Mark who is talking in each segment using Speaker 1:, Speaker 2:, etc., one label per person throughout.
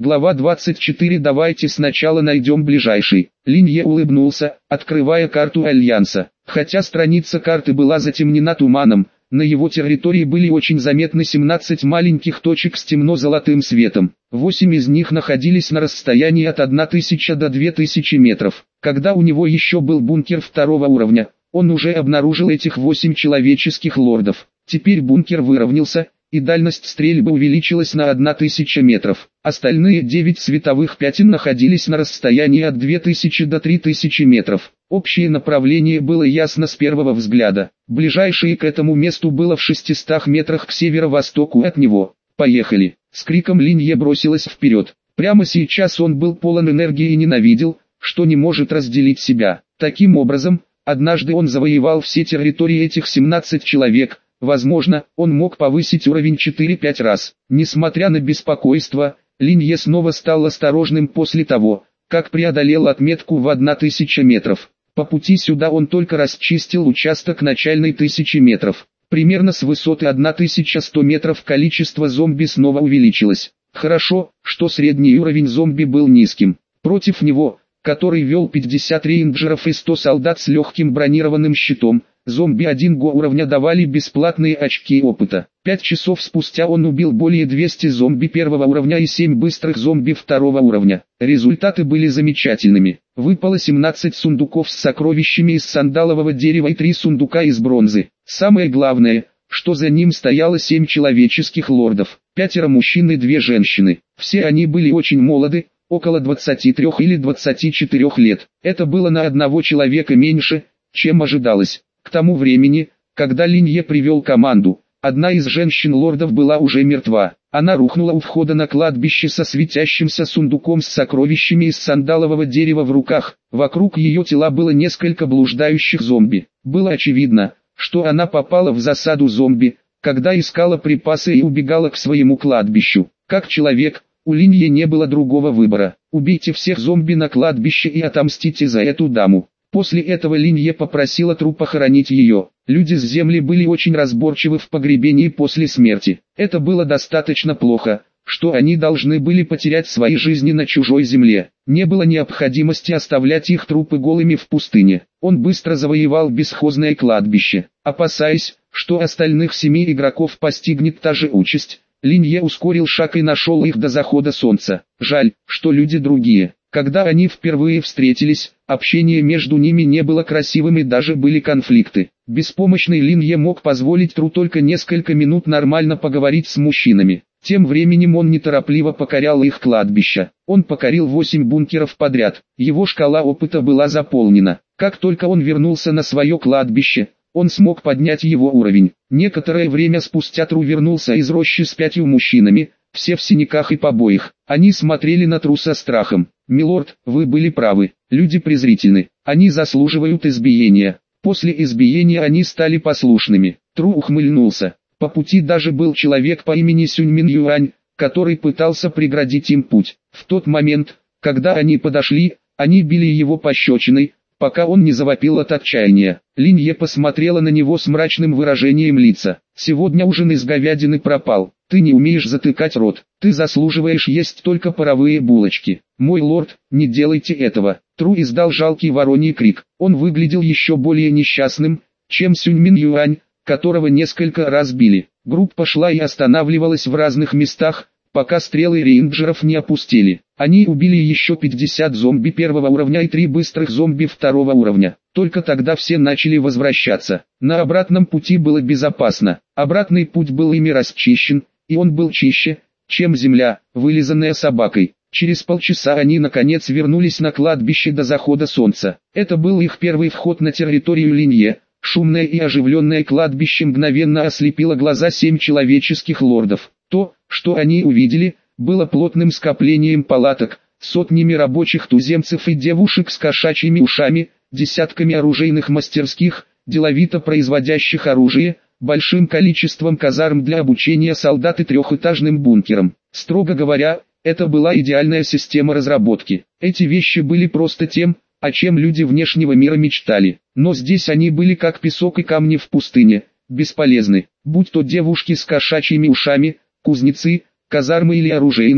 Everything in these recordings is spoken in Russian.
Speaker 1: Глава 24. Давайте сначала найдем ближайший. Линье улыбнулся, открывая карту Альянса. Хотя страница карты была затемнена туманом, на его территории были очень заметны 17 маленьких точек с темно-золотым светом. 8 из них находились на расстоянии от 1000 до 2000 метров. Когда у него еще был бункер второго уровня, он уже обнаружил этих 8 человеческих лордов. Теперь бункер выровнялся, и дальность стрельбы увеличилась на 1000 метров. Остальные 9 световых пятен находились на расстоянии от 2000 до 3000 метров. Общее направление было ясно с первого взгляда. Ближайшее к этому месту было в 600 метрах к северо-востоку от него. «Поехали!» С криком Линье бросилась вперед. Прямо сейчас он был полон энергии и ненавидел, что не может разделить себя. Таким образом, однажды он завоевал все территории этих 17 человек. Возможно, он мог повысить уровень 4-5 раз. Несмотря на беспокойство, Линье снова стал осторожным после того, как преодолел отметку в 1000 метров. По пути сюда он только расчистил участок начальной 1000 метров. Примерно с высоты 1100 метров количество зомби снова увеличилось. Хорошо, что средний уровень зомби был низким. Против него, который вел 50 рейнджеров и 100 солдат с легким бронированным щитом, зомби 1 уровня давали бесплатные очки опыта. 5 часов спустя он убил более 200 зомби первого уровня и 7 быстрых зомби второго уровня. Результаты были замечательными. Выпало 17 сундуков с сокровищами из сандалового дерева и 3 сундука из бронзы. Самое главное, что за ним стояло 7 человеческих лордов, 5 мужчин и 2 женщины. Все они были очень молоды, около 23 или 24 лет. Это было на одного человека меньше, чем ожидалось. К тому времени, когда Линье привел команду, одна из женщин-лордов была уже мертва. Она рухнула у входа на кладбище со светящимся сундуком с сокровищами из сандалового дерева в руках. Вокруг ее тела было несколько блуждающих зомби. Было очевидно, что она попала в засаду зомби, когда искала припасы и убегала к своему кладбищу. Как человек, у Линье не было другого выбора. Убейте всех зомби на кладбище и отомстите за эту даму. После этого Линье попросила труп похоронить ее. Люди с земли были очень разборчивы в погребении после смерти. Это было достаточно плохо, что они должны были потерять свои жизни на чужой земле. Не было необходимости оставлять их трупы голыми в пустыне. Он быстро завоевал бесхозное кладбище. Опасаясь, что остальных 7 игроков постигнет та же участь, Линье ускорил шаг и нашел их до захода солнца. Жаль, что люди другие. Когда они впервые встретились, общение между ними не было красивым и даже были конфликты. Беспомощный Линье мог позволить Тру только несколько минут нормально поговорить с мужчинами. Тем временем он неторопливо покорял их кладбища. Он покорил 8 бункеров подряд. Его шкала опыта была заполнена. Как только он вернулся на свое кладбище, он смог поднять его уровень. Некоторое время спустя Тру вернулся из рощи с 5 мужчинами, все в синяках и побоях. Они смотрели на Тру со страхом. «Милорд, вы были правы, люди презрительны, они заслуживают избиения». После избиения они стали послушными. Тру ухмыльнулся. По пути даже был человек по имени Сюньмин Юань, который пытался преградить им путь. В тот момент, когда они подошли, они били его пощечиной, пока он не завопил от отчаяния. Линье посмотрела на него с мрачным выражением лица. «Сегодня ужин из говядины пропал. Ты не умеешь затыкать рот. Ты заслуживаешь есть только паровые булочки. Мой лорд, не делайте этого». Тру издал жалкий вороний крик. Он выглядел еще более несчастным, чем Сюньмин Юань, которого несколько раз били. Группа шла и останавливалась в разных местах, пока стрелы рейнджеров не опустили. Они убили еще 50 зомби первого уровня и 3 быстрых зомби второго уровня. Только тогда все начали возвращаться. На обратном пути было безопасно. Обратный путь был ими расчищен, и он был чище, чем земля, вылизанная собакой. Через полчаса они наконец вернулись на кладбище до захода солнца. Это был их первый вход на территорию Линье. Шумное и оживленное кладбище мгновенно ослепило глаза 7 человеческих лордов. То, что они увидели, было плотным скоплением палаток, сотнями рабочих туземцев и девушек с кошачьими ушами, десятками оружейных мастерских, деловито производящих оружие, большим количеством казарм для обучения солдат и трехэтажным бункером. Строго говоря, это была идеальная система разработки. Эти вещи были просто тем, о чем люди внешнего мира мечтали. Но здесь они были как песок и камни в пустыне, бесполезны. Будь то девушки с кошачьими ушами, кузнецы, казармы или оружейные,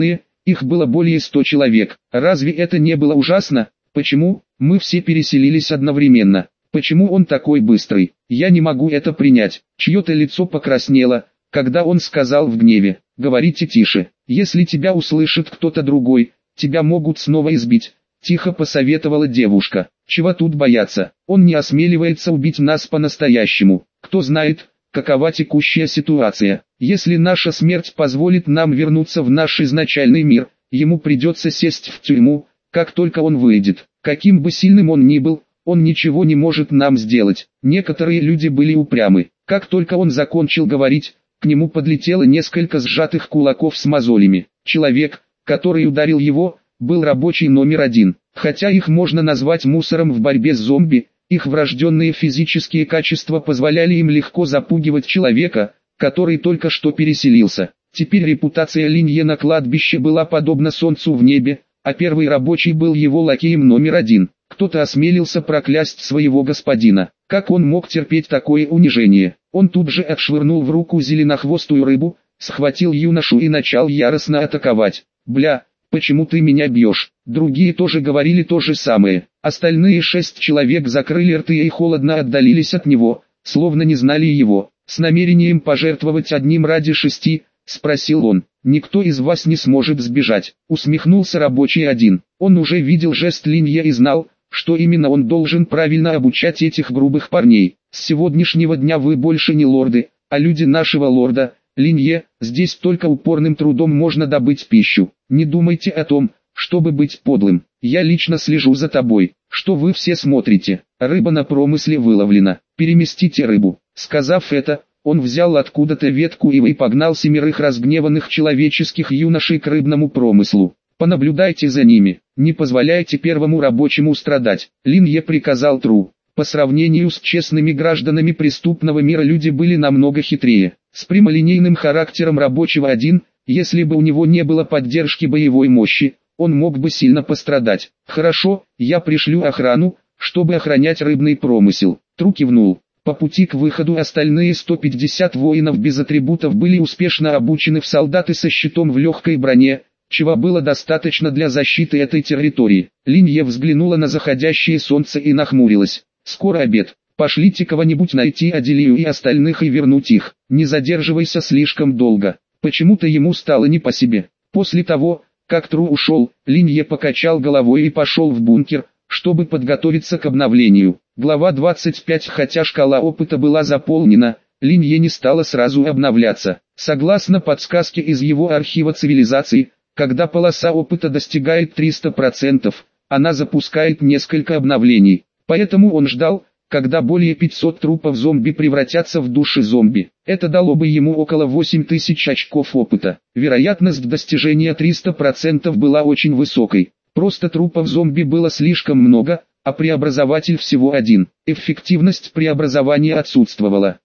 Speaker 1: Их было более 100 человек. Разве это не было ужасно? Почему? Мы все переселились одновременно. Почему он такой быстрый? Я не могу это принять. Чье-то лицо покраснело, когда он сказал в гневе: «Говорите тише. Если тебя услышит кто-то другой, тебя могут снова избить». Тихо посоветовала девушка. «Чего тут бояться? Он не осмеливается убить нас по-настоящему. Кто знает, какова текущая ситуация. Если наша смерть позволит нам вернуться в наш изначальный мир, ему придется сесть в тюрьму, как только он выйдет. Каким бы сильным он ни был, он ничего не может нам сделать». Некоторые люди были упрямы. Как только он закончил говорить, к нему подлетело несколько сжатых кулаков с мозолями. Человек, который ударил его, был рабочий номер 1. Хотя их можно назвать мусором в борьбе с зомби, их врожденные физические качества позволяли им легко запугивать человека, который только что переселился. Теперь репутация Линье на кладбище была подобна солнцу в небе, а первый рабочий был его лакеем номер 1. Кто-то осмелился проклясть своего господина. Как он мог терпеть такое унижение? Он тут же отшвырнул в руку зеленохвостую рыбу, схватил юношу и начал яростно атаковать. «Бля, почему ты меня бьешь?» Другие тоже говорили то же самое. Остальные 6 человек закрыли рты и холодно отдалились от него, словно не знали его. «С намерением пожертвовать одним ради 6, спросил он. «Никто из вас не сможет сбежать», усмехнулся рабочий 1. Он уже видел жест Линье и знал, что именно он должен правильно обучать этих грубых парней. «С сегодняшнего дня вы больше не лорды, а люди нашего лорда. Линье, здесь только упорным трудом можно добыть пищу. Не думайте о том, чтобы быть подлым. Я лично слежу за тобой. Что вы все смотрите? Рыба на промысле выловлена. Переместите рыбу». Сказав это, он взял откуда-то ветку ивы и погнал 7 разгневанных человеческих юношей к рыбному промыслу. «Понаблюдайте за ними, не позволяйте первому рабочему страдать», Линье приказал Тру. По сравнению с честными гражданами преступного мира люди были намного хитрее. С прямолинейным характером рабочего 1, если бы у него не было поддержки боевой мощи, он мог бы сильно пострадать. «Хорошо, я пришлю охрану, чтобы охранять рыбный промысел», Тру кивнул. По пути к выходу остальные 150 воинов без атрибутов были успешно обучены в солдаты со щитом в легкой броне, чего было достаточно для защиты этой территории. Линье взглянула на заходящее солнце и нахмурилась. «Скоро обед. Пошлите кого-нибудь найти Аделию и остальных и вернуть их. Не задерживайся слишком долго». Почему-то ему стало не по себе. После того, как Тру ушел, Линье покачал головой и пошел в бункер, чтобы подготовиться к обновлению. Глава 25. Хотя шкала опыта была заполнена, Линье не стала сразу обновляться. Согласно подсказке из его архива цивилизации, когда полоса опыта достигает 300%, она запускает несколько обновлений. Поэтому он ждал, когда более 500 трупов зомби превратятся в души зомби. Это дало бы ему около 8000 очков опыта. Вероятность достижения 300% была очень высокой. Просто трупов зомби было слишком много, а преобразователь всего один. Эффективность преобразования отсутствовала.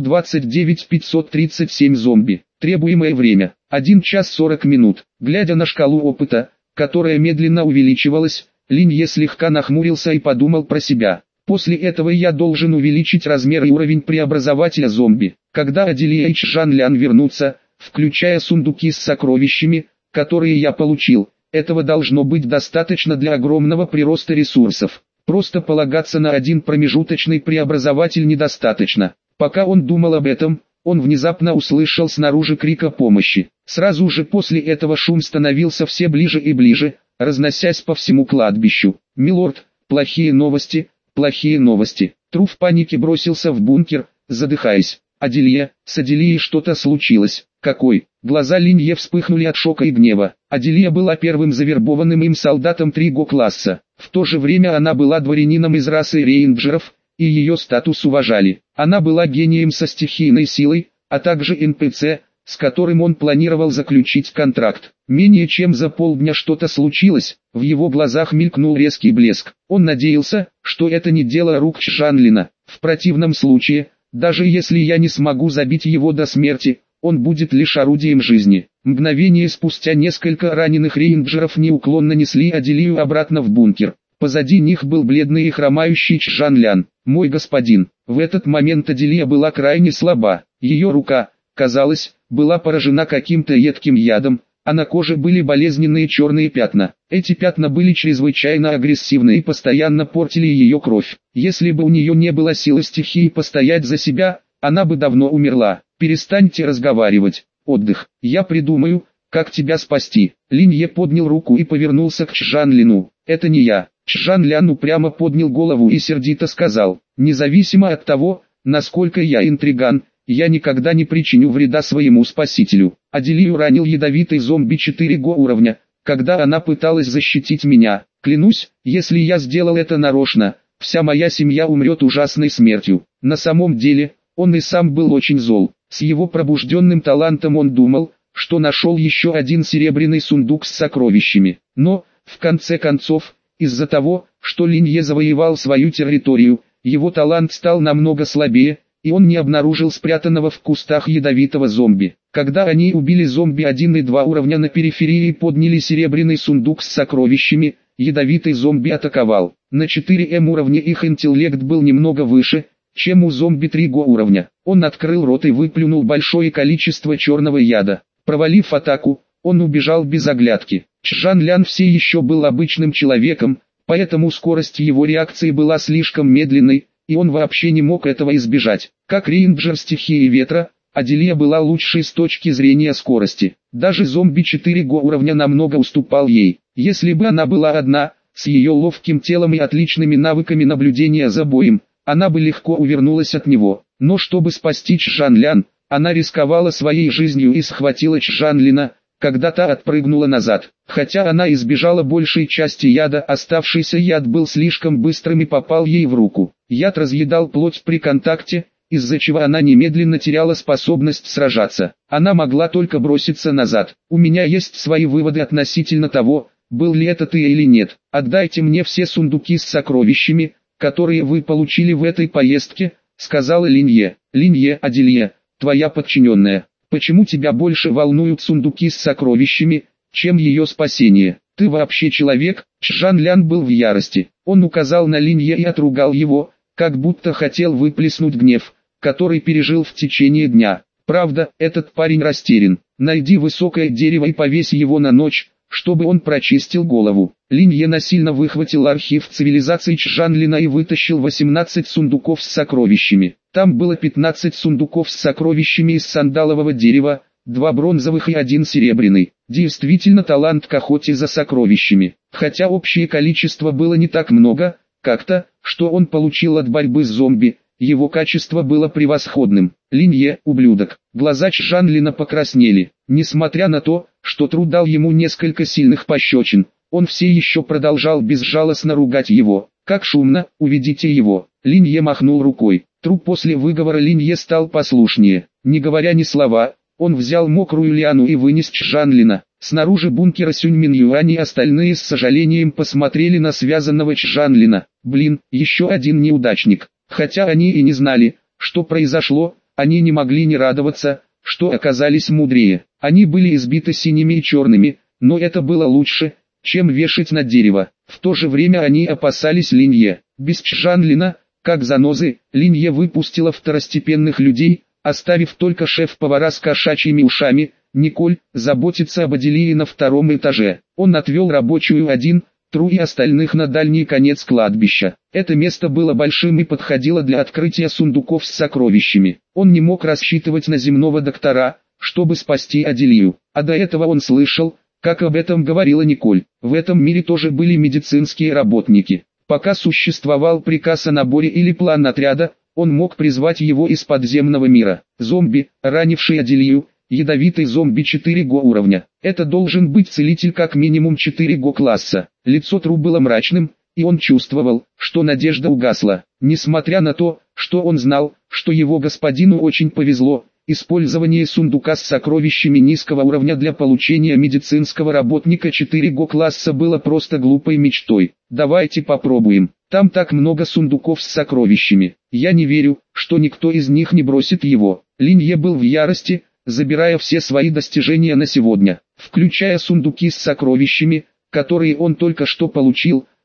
Speaker 1: 129 537 зомби. Требуемое время. 1 час 40 минут. Глядя на шкалу опыта, которая медленно увеличивалась, Линье слегка нахмурился и подумал про себя. После этого я должен увеличить размер и уровень преобразователя зомби. Когда Аделия и Чжан Лян вернутся, включая сундуки с сокровищами, которые я получил, этого должно быть достаточно для огромного прироста ресурсов. Просто полагаться на один промежуточный преобразователь недостаточно. Пока он думал об этом, он внезапно услышал снаружи крик о помощи. Сразу же после этого шум становился все ближе и ближе, разносясь по всему кладбищу. «Милорд, плохие новости, плохие новости». Тру в панике бросился в бункер, задыхаясь. «Аделия, с Аделией что-то случилось». «Какой?» Глаза Линье вспыхнули от шока и гнева. Аделия была первым завербованным им солдатом 3-го-класса. В то же время она была дворянином из расы рейнджеров, и ее статус уважали. Она была гением со стихийной силой, а также НПЦ, с которым он планировал заключить контракт. Менее чем за полдня что-то случилось, в его глазах мелькнул резкий блеск. Он надеялся, что это не дело рук Чжанлина. В противном случае, даже если я не смогу забить его до смерти, он будет лишь орудием жизни. Мгновение спустя несколько раненых рейнджеров неуклонно несли Аделию обратно в бункер. Позади них был бледный и хромающий Чжан Лян. «Мой господин». В этот момент Аделия была крайне слаба. Ее рука, казалось, была поражена каким-то едким ядом, а на коже были болезненные черные пятна. Эти пятна были чрезвычайно агрессивны и постоянно портили ее кровь. Если бы у нее не было силы стихии постоять за себя, она бы давно умерла. Перестаньте разговаривать. Отдых. Я придумаю, как тебя спасти. Линье поднял руку и повернулся к Чжан-Лину. Это не я. Чжан-Лян упрямо поднял голову и сердито сказал: независимо от того, насколько я интриган, я никогда не причиню вреда своему спасителю. Аделию ранил ядовитый зомби 4 уровня, когда она пыталась защитить меня. Клянусь, если я сделал это нарочно, вся моя семья умрет ужасной смертью. На самом деле, он и сам был очень зол. С его пробужденным талантом он думал, что нашел еще один серебряный сундук с сокровищами. Но, в конце концов, из-за того, что Линье завоевал свою территорию, его талант стал намного слабее, и он не обнаружил спрятанного в кустах ядовитого зомби. Когда они убили зомби 1 и 2 уровня на периферии и подняли серебряный сундук с сокровищами, ядовитый зомби атаковал. На 4М уровне их интеллект был немного выше, чем у зомби 3 уровня. Он открыл рот и выплюнул большое количество черного яда. Провалив атаку, он убежал без оглядки. Чжан-Лян все еще был обычным человеком, поэтому скорость его реакции была слишком медленной, и он вообще не мог этого избежать. Как рейнджер стихии ветра, Аделия была лучшей с точки зрения скорости. Даже зомби 4 уровня намного уступал ей. Если бы она была одна, с ее ловким телом и отличными навыками наблюдения за боем, она бы легко увернулась от него. Но чтобы спасти Чжан-Лян, она рисковала своей жизнью и схватила Чжан-Лина, когда та отпрыгнула назад. Хотя она избежала большей части яда, оставшийся яд был слишком быстрым и попал ей в руку. Яд разъедал плоть при контакте, из-за чего она немедленно теряла способность сражаться. Она могла только броситься назад. У меня есть свои выводы относительно того, был ли это ты или нет. Отдайте мне все сундуки с сокровищами, которые вы получили в этой поездке, сказала Линье. Линье, Аделия, твоя подчиненная. Почему тебя больше волнуют сундуки с сокровищами, чем ее спасение? Ты вообще человек? Чжан-Лян был в ярости. Он указал на Линье и отругал его, как будто хотел выплеснуть гнев, который пережил в течение дня. Правда, этот парень растерян. Найди высокое дерево и повесь его на ночь, чтобы он прочистил голову. Линье насильно выхватил архив цивилизации Чжан-Лина и вытащил 18 сундуков с сокровищами. Там было 15 сундуков с сокровищами из сандалового дерева, 2 бронзовых и 1 серебряный. Действительно талант к охоте за сокровищами. Хотя общее количество было не так много, как то, что он получил от борьбы с зомби, его качество было превосходным. Линье, ублюдок. Глаза Чжан-Лина покраснели. Несмотря на то, что Тру дал ему несколько сильных пощечин, он все еще продолжал безжалостно ругать его. Как шумно, уведите его. Линье махнул рукой. Тру после выговора Линье стал послушнее. Не говоря ни слова, он взял мокрую лиану и вынес Чжан-Лина. Снаружи бункера Сюньмин-Юань и остальные с сожалением посмотрели на связанного Чжан-Лина. Блин, еще один неудачник. Хотя они и не знали, что произошло, они не могли не радоваться, что оказались мудрее. Они были избиты синими и черными, но это было лучше, чем вешать на дерево. В то же время они опасались Линье. Без Чжан-Лина, как занозы, Линье выпустила второстепенных людей, оставив только шеф-повара с кошачьими ушами, Николь, заботиться об Аделии на 2-м этаже. Он отвел рабочую 1, Тру и остальных на дальний конец кладбища. Это место было большим и подходило для открытия сундуков с сокровищами. Он не мог рассчитывать на земного доктора, чтобы спасти Аделию. А до этого он слышал, как об этом говорила Николь. В этом мире тоже были медицинские работники. Пока существовал приказ о наборе или план отряда, он мог призвать его из подземного мира. Зомби, ранивший Аделию, ядовитый зомби 4 уровня. Это должен быть целитель как минимум 4 класса. Лицо Тру было мрачным, и он чувствовал, что надежда угасла. Несмотря на то, что он знал, что его господину очень повезло, использование сундука с сокровищами низкого уровня для получения медицинского работника 4 класса было просто глупой мечтой. Давайте попробуем. Там так много сундуков с сокровищами. Я не верю, что никто из них не бросит его. Линье был в ярости, забирая все свои достижения на сегодня, включая сундуки с сокровищами, которые он только что получил.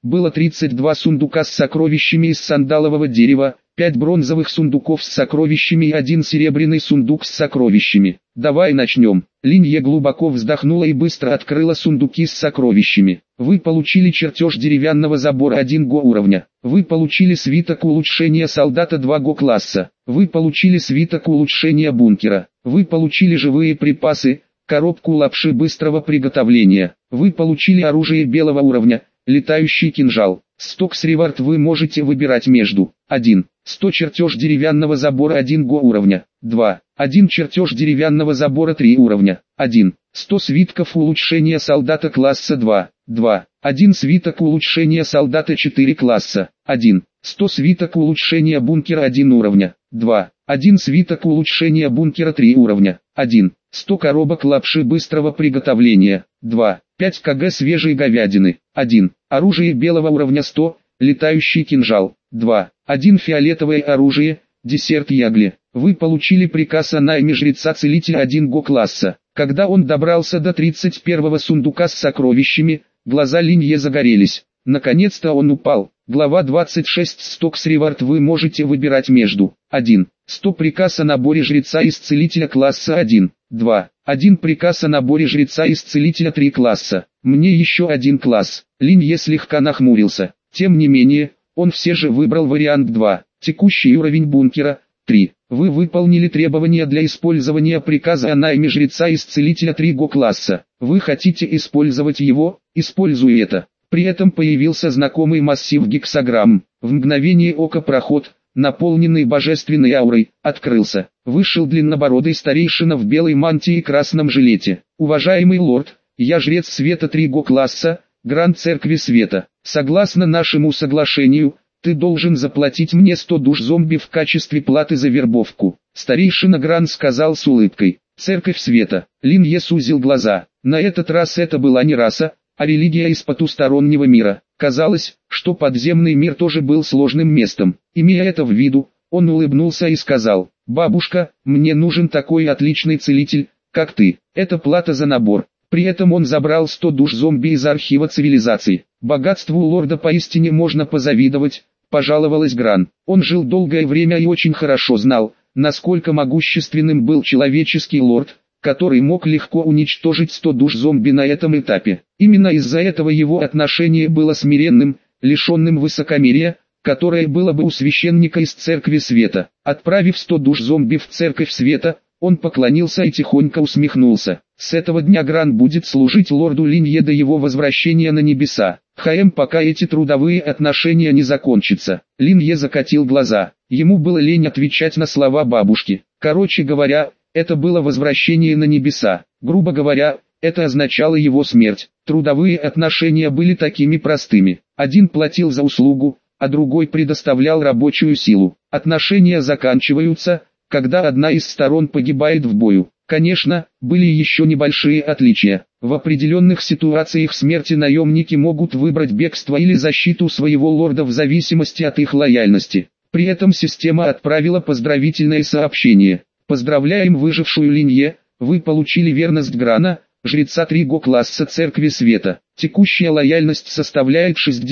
Speaker 1: было 32 сундука с сокровищами из сандалового дерева, 5 бронзовых сундуков с сокровищами и 1 серебряный сундук с сокровищами. «Давай начнем». Линье глубоко вздохнула и быстро открыла сундуки с сокровищами. Вы получили чертеж деревянного забора 1 го уровня. Вы получили свиток улучшения солдата 2 го класса. Вы получили свиток улучшения бункера. Вы получили живые припасы, коробку лапши быстрого приготовления. Вы получили оружие белого уровня, летающий кинжал. Стокс ревард вы можете выбирать между 1. 100 чертеж деревянного забора 1 го уровня. 2. 1 чертеж деревянного забора 3 уровня. 1. 100 свитков улучшения солдата класса 2. 2. 1 свиток улучшения солдата 4 класса. 1. 100 свиток улучшения бункера 1 уровня. 2. 1 свиток улучшения бункера 3 уровня. 1. 100 коробок лапши быстрого приготовления. 2. 5 кг свежей говядины. 1. Оружие белого уровня 100, летающий кинжал. 2. 1 фиолетовое оружие, десерт ягли. Вы получили приказ о найме жреца-целителя 1 го класса. Когда он добрался до 31-го сундука с сокровищами, глаза Линье загорелись. Наконец-то он упал. Глава 26. Стокс ревард вы можете выбирать между 1. 100 приказ о наборе жреца-исцелителя класса 1. 2. 1 приказ о наборе жреца-исцелителя 3 класса. Мне еще 1 класс. Линье слегка нахмурился. Тем не менее, он все же выбрал вариант 2. Текущий уровень бункера 3. Вы выполнили требования для использования приказа о найме жреца-исцелителя 3 го класса. Вы хотите использовать его, используй это. При этом появился знакомый массив гексаграмм. В мгновение ока проход, наполненный божественной аурой, открылся. Вышел длиннобородый старейшина в белой мантии и красном жилете. «Уважаемый лорд, я жрец света 3 го класса, Гранд Церкви Света. Согласно нашему соглашению, ты должен заплатить мне 100 душ зомби в качестве платы за вербовку». Старейшина Гранд сказал с улыбкой. «Церковь Света». Линье сузил глаза. На этот раз это была не раса, а религия из потустороннего мира. Казалось, что подземный мир тоже был сложным местом. Имея это в виду, он улыбнулся и сказал: «Бабушка, мне нужен такой отличный целитель, как ты. Это плата за набор». При этом он забрал 100 душ зомби из архива цивилизации. «Богатству лорда поистине можно позавидовать», — пожаловалась Гран. Он жил долгое время и очень хорошо знал, насколько могущественным был человеческий лорд, который мог легко уничтожить 100 душ зомби на этом этапе. Именно из-за этого его отношение было смиренным, лишенным высокомерия, которое было бы у священника из Церкви Света. Отправив 100 душ зомби в Церковь Света, он поклонился и тихонько усмехнулся. С этого дня Гран будет служить лорду Линье до его возвращения на небеса. Пока эти трудовые отношения не закончатся. Линье закатил глаза. Ему было лень отвечать на слова бабушки. Короче говоря, это было возвращение на небеса. Грубо говоря, это означало его смерть. Трудовые отношения были такими простыми. Один платил за услугу, а другой предоставлял рабочую силу. Отношения заканчиваются, когда одна из сторон погибает в бою. Конечно, были еще небольшие отличия. В определенных ситуациях смерти наемники могут выбрать бегство или защиту своего лорда в зависимости от их лояльности. При этом система отправила поздравительное сообщение. «Поздравляем выжившую Линье, вы получили верность Грана, жреца 3 го класса Церкви Света. Текущая лояльность составляет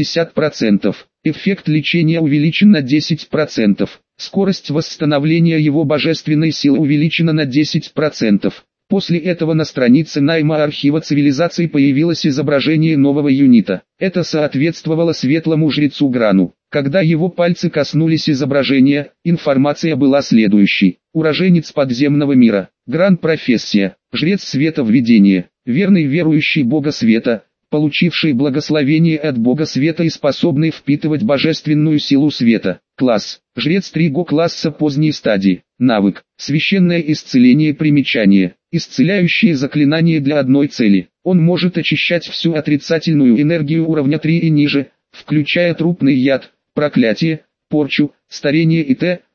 Speaker 1: 60%. Эффект лечения увеличен на 10%. Скорость восстановления его божественной силы увеличена на 10%. После этого на странице найма архива цивилизации появилось изображение нового юнита. Это соответствовало светлому жрецу Грану. Когда его пальцы коснулись изображения, информация была следующей. Уроженец подземного мира. Гран профессия. Жрец света введения. Верный верующий Бога света, получивший благословение от Бога света и способный впитывать божественную силу света. Класс. Жрец 3 го класса поздней стадии. Навык. Священное исцеление. Примечание. Исцеляющие заклинания для одной цели. Он может очищать всю отрицательную энергию уровня 3 и ниже, включая трупный яд, проклятие, порчу, старение и т.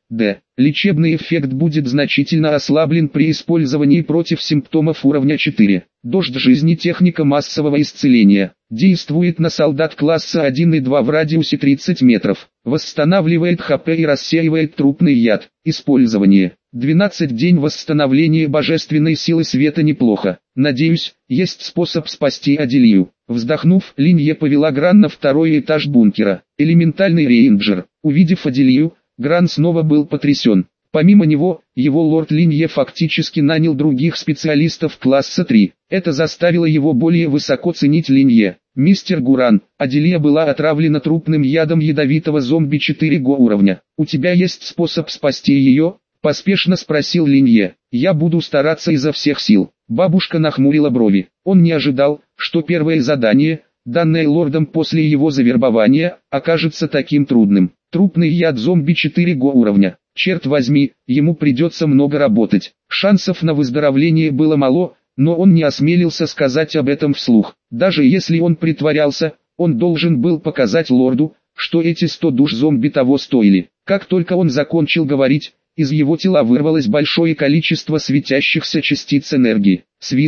Speaker 1: Д. Лечебный эффект будет значительно ослаблен при использовании против симптомов уровня 4. Дождь жизни техника массового исцеления. Действует на солдат класса 1 и 2 в радиусе 30 метров. Восстанавливает ХП и рассеивает трупный яд. Использование. 12 день восстановления божественной силы света неплохо. Надеюсь, есть способ спасти Аделию. Вздохнув, Линье повела Гран на второй этаж бункера. Элементальный рейнджер. Увидев Аделию, Гран снова был потрясен. Помимо него, его лорд Линье фактически нанял других специалистов класса 3. Это заставило его более высоко ценить Линье. «Мистер Гуран, Аделия была отравлена трупным ядом ядовитого зомби 4 уровня. У тебя есть способ спасти ее?» – поспешно спросил Линье. «Я буду стараться изо всех сил». Бабушка нахмурила брови. Он не ожидал, что первое задание, данное лордом после его завербования, окажется таким трудным. Трупный яд зомби 4 уровня. Черт возьми, ему придется много работать. Шансов на выздоровление было мало, но он не осмелился сказать об этом вслух. Даже если он притворялся, он должен был показать лорду, что эти 100 душ зомби того стоили. Как только он закончил говорить, из его тела вырвалось большое количество светящихся частиц энергии.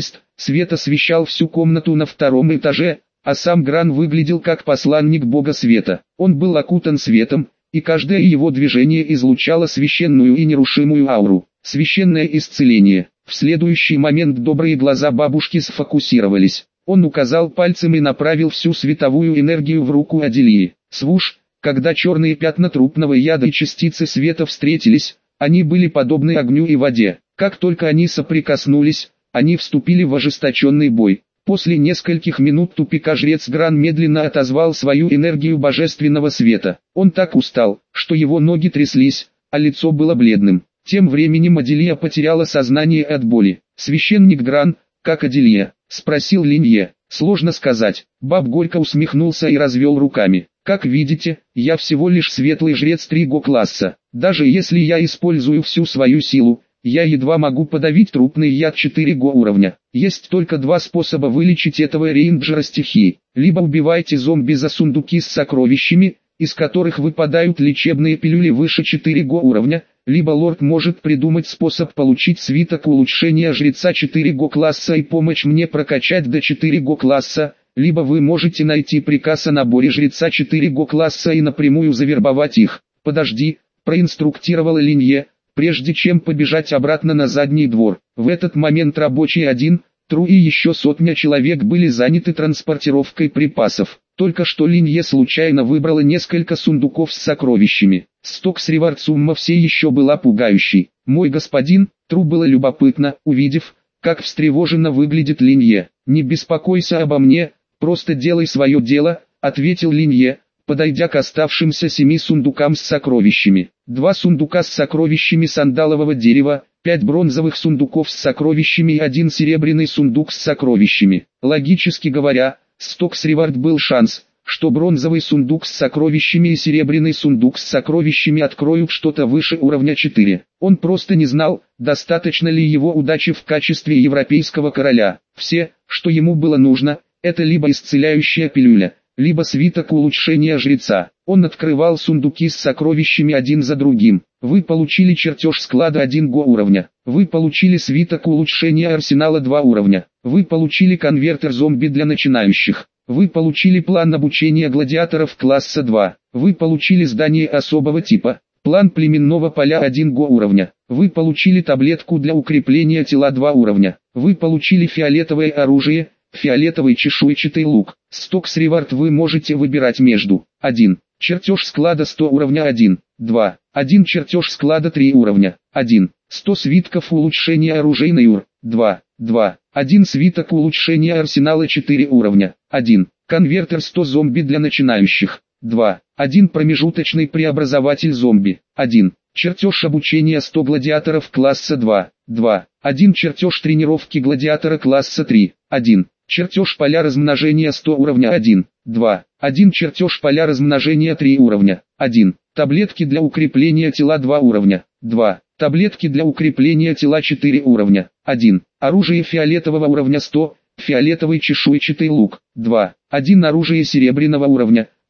Speaker 1: Свет освещал всю комнату на втором этаже, а сам Гран выглядел как посланник бога света. Он был окутан светом, и каждое его движение излучало священную и нерушимую ауру. Священное исцеление. В следующий момент добрые глаза бабушки сфокусировались. Он указал пальцем и направил всю световую энергию в руку Аделии. Свуш, когда черные пятна трупного яда и частицы света встретились, они были подобны огню и воде. Как только они соприкоснулись, они вступили в ожесточенный бой. После нескольких минут тупика жрец Гран медленно отозвал свою энергию божественного света. Он так устал, что его ноги тряслись, а лицо было бледным. Тем временем Аделия потеряла сознание от боли. «Священник Гран, как Аделия?» – спросил Линье. «Сложно сказать». Баб горько усмехнулся и развел руками. «Как видите, я всего лишь светлый жрец 3 класса. Даже если я использую всю свою силу, я едва могу подавить трупный яд 4 уровня. Есть только два способа вылечить этого рейнджера стихии. Либо убивайте зомби за сундуки с сокровищами, из которых выпадают лечебные пилюли выше 4 уровня, либо лорд может придумать способ получить свиток улучшения жреца 4 класса и помочь мне прокачать до 4 класса, либо вы можете найти приказ о наборе жреца 4 класса и напрямую завербовать их. «Подожди», – проинструктировала Линье, прежде чем побежать обратно на задний двор. В этот момент рабочий 1, Тру и еще 100 человек были заняты транспортировкой припасов. Только что Линье случайно выбрала несколько сундуков с сокровищами. Стокс-ревард сумма все еще была пугающей. «Мой господин», Тру было любопытно, увидев, как встревоженно выглядит Линье. «Не беспокойся обо мне, просто делай свое дело», — ответил Линье, подойдя к оставшимся 7 сундукам с сокровищами. 2 сундука с сокровищами сандалового дерева, 5 бронзовых сундуков с сокровищами и 1 серебряный сундук с сокровищами. Логически говоря, Стокс-ревард был шанс, что бронзовый сундук с сокровищами и серебряный сундук с сокровищами откроют что-то выше уровня 4. Он просто не знал, достаточно ли его удачи в качестве европейского короля. Все, что ему было нужно, это либо исцеляющая пилюля, либо свиток улучшения жреца. Он открывал сундуки с сокровищами один за другим. Вы получили чертеж склада 1 уровня. Вы получили свиток улучшения арсенала 2 уровня. Вы получили конвертер зомби для начинающих. Вы получили план обучения гладиаторов класса 2. Вы получили здание особого типа. План племенного поля 1 уровня. Вы получили таблетку для укрепления тела 2 уровня. Вы получили фиолетовое оружие, фиолетовый чешуйчатый лук. Стокс-ревард вы можете выбирать между 1. Чертеж склада 100 уровня 1. 2. 1 чертеж склада 3 уровня. 1. 100 свитков улучшения оружейной ур. 2. 2. 1 свиток улучшения арсенала 4 уровня. 1. Конвертер 100 зомби для начинающих. 2. 1 промежуточный преобразователь зомби. 1. Чертеж обучения 100 гладиаторов класса 2. 2. 1 чертеж тренировки гладиатора класса 3. 1. Чертеж поля размножения 100 уровня 1. 2. 1 чертеж поля размножения 3 уровня. 1. Таблетки для укрепления тела 2 уровня. 2. Таблетки для укрепления тела 4 уровня. 1. Оружие фиолетового уровня 100. Фиолетовый чешуйчатый лук. 2. 1 оружие серебряного уровня.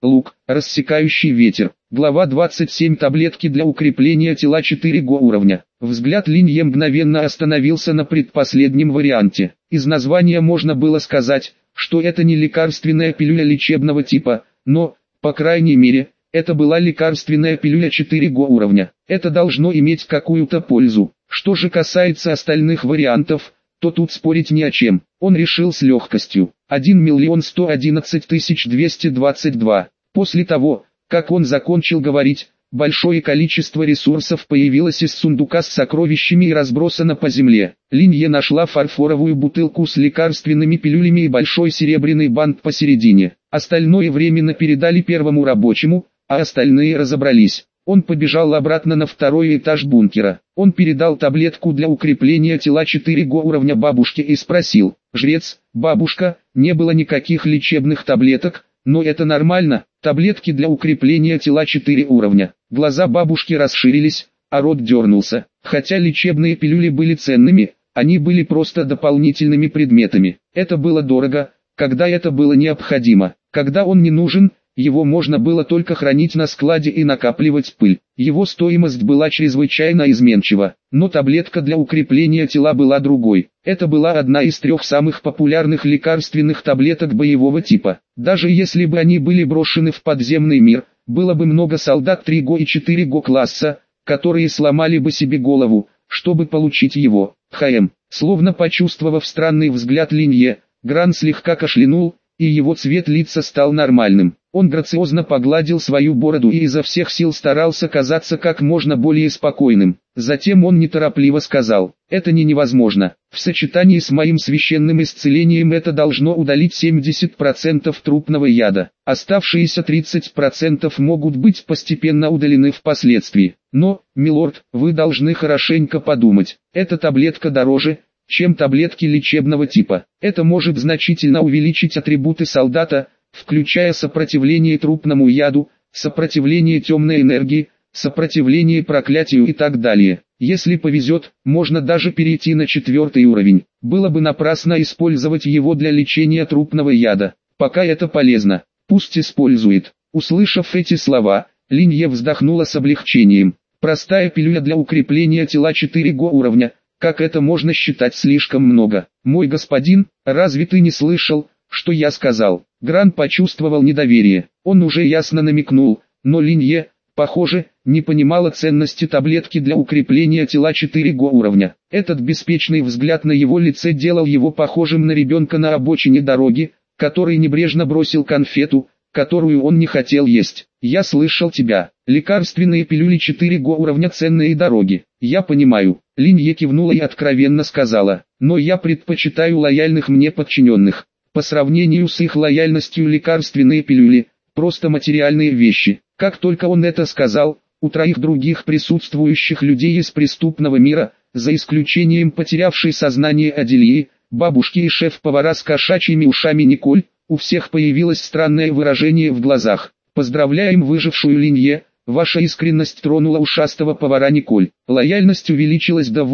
Speaker 1: лук, рассекающий ветер. Глава 27. Таблетки для укрепления тела 4 го уровня. Взгляд Линье мгновенно остановился на предпоследнем варианте. Из названия можно было сказать, что это не лекарственная пилюля лечебного типа, но, по крайней мере, это была лекарственная пилюля 4 го уровня. Это должно иметь какую-то пользу. Что же касается остальных вариантов, то тут спорить не о чем. Он решил с легкостью. 1 111 222. После того, как он закончил говорить, большое количество ресурсов появилось из сундука с сокровищами и разбросано по земле. Линье нашла фарфоровую бутылку с лекарственными пилюлями и большой серебряный бант посередине. Остальное временно передали первому рабочему, а остальные разобрались. Он побежал обратно на второй этаж бункера. Он передал таблетку для укрепления тела 4 го уровня бабушке и спросил: «Жрец, бабушка, не было никаких лечебных таблеток, но это нормально, таблетки для укрепления тела 4 уровня». Глаза бабушки расширились, а рот дернулся. Хотя лечебные пилюли были ценными, они были просто дополнительными предметами. Это было дорого, когда это было необходимо. Когда он не нужен, его можно было только хранить на складе и накапливать пыль. Его стоимость была чрезвычайно изменчива, но таблетка для укрепления тела была другой. Это была одна из 3 самых популярных лекарственных таблеток боевого типа. Даже если бы они были брошены в подземный мир, было бы много солдат 3 го и 4 го класса, которые сломали бы себе голову, чтобы получить его. Словно почувствовав странный взгляд Линье, Гран слегка кашлянул, и его цвет лица стал нормальным. Он грациозно погладил свою бороду и изо всех сил старался казаться как можно более спокойным. Затем он неторопливо сказал: «Это невозможно. В сочетании с моим священным исцелением это должно удалить 70% трупного яда. Оставшиеся 30% могут быть постепенно удалены впоследствии. Но, милорд, вы должны хорошенько подумать. Эта таблетка дороже, чем таблетки лечебного типа. Это может значительно увеличить атрибуты солдата, включая сопротивление трупному яду, сопротивление темной энергии, сопротивление проклятию и так далее. Если повезет, можно даже перейти на 4-й уровень. Было бы напрасно использовать его для лечения трупного яда. Пока это полезно, пусть использует». Услышав эти слова, Линье вздохнула с облегчением. Простая пилюля для укрепления тела 4 го уровня, как это можно считать слишком много? «Мой господин, разве ты не слышал, что я сказал?» Гран почувствовал недоверие. Он уже ясно намекнул, но Линье, похоже, не понимала ценности таблетки для укрепления тела 4 го уровня. Этот беспечный взгляд на его лице делал его похожим на ребенка на обочине дороги, который небрежно бросил конфету, которую он не хотел есть. «Я слышал тебя. Лекарственные пилюли 4 го уровня ценные и дороги. Я понимаю». Линье кивнула и откровенно сказала: «Но я предпочитаю лояльных мне подчиненных. По сравнению с их лояльностью лекарственные пилюли – просто материальные вещи». Как только он это сказал, у 3 других присутствующих людей из преступного мира, за исключением потерявшей сознание Аделии, бабушки и шеф-повара с кошачьими ушами Николь, у всех появилось странное выражение в глазах. «Поздравляем выжившую Линье, ваша искренность тронула ушастого повара Николь. Лояльность увеличилась до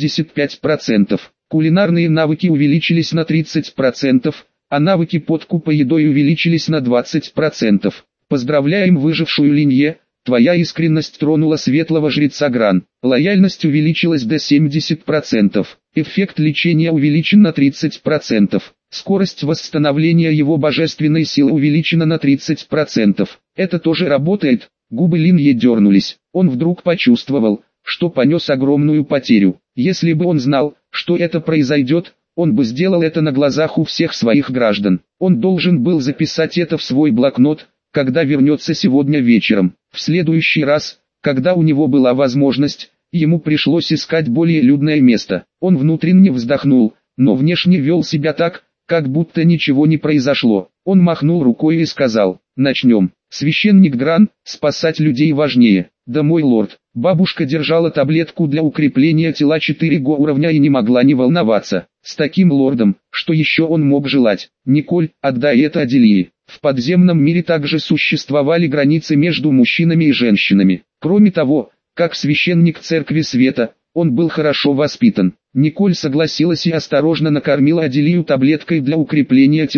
Speaker 1: 85%, кулинарные навыки увеличились на 30%, а навыки подкупа едой увеличились на 20%. Поздравляем выжившую Линье, твоя искренность тронула светлого жреца Гран. Лояльность увеличилась до 70%, эффект лечения увеличен на 30%. Скорость восстановления его божественной силы увеличена на 30%. Это тоже работает». Губы Линье дернулись. Он вдруг почувствовал, что понес огромную потерю. Если бы он знал, что это произойдет, он бы сделал это на глазах у всех своих граждан. Он должен был записать это в свой блокнот, когда вернется сегодня вечером. В следующий раз, когда у него была возможность, ему пришлось искать более людное место. Он внутренне вздохнул, но внешне вел себя так, как будто ничего не произошло. Он махнул рукой и сказал: «Начнем. Священник Гран, спасать людей важнее». «Да, мой лорд». Бабушка держала таблетку для укрепления тела 4 го уровня и не могла не волноваться. С таким лордом, что еще он мог желать? «Николь, отдай это Аделии». В подземном мире также существовали границы между мужчинами и женщинами. Кроме того, как священник Церкви Света, он был хорошо воспитан. Николь согласилась и осторожно накормила Аделию таблеткой для укрепления тела.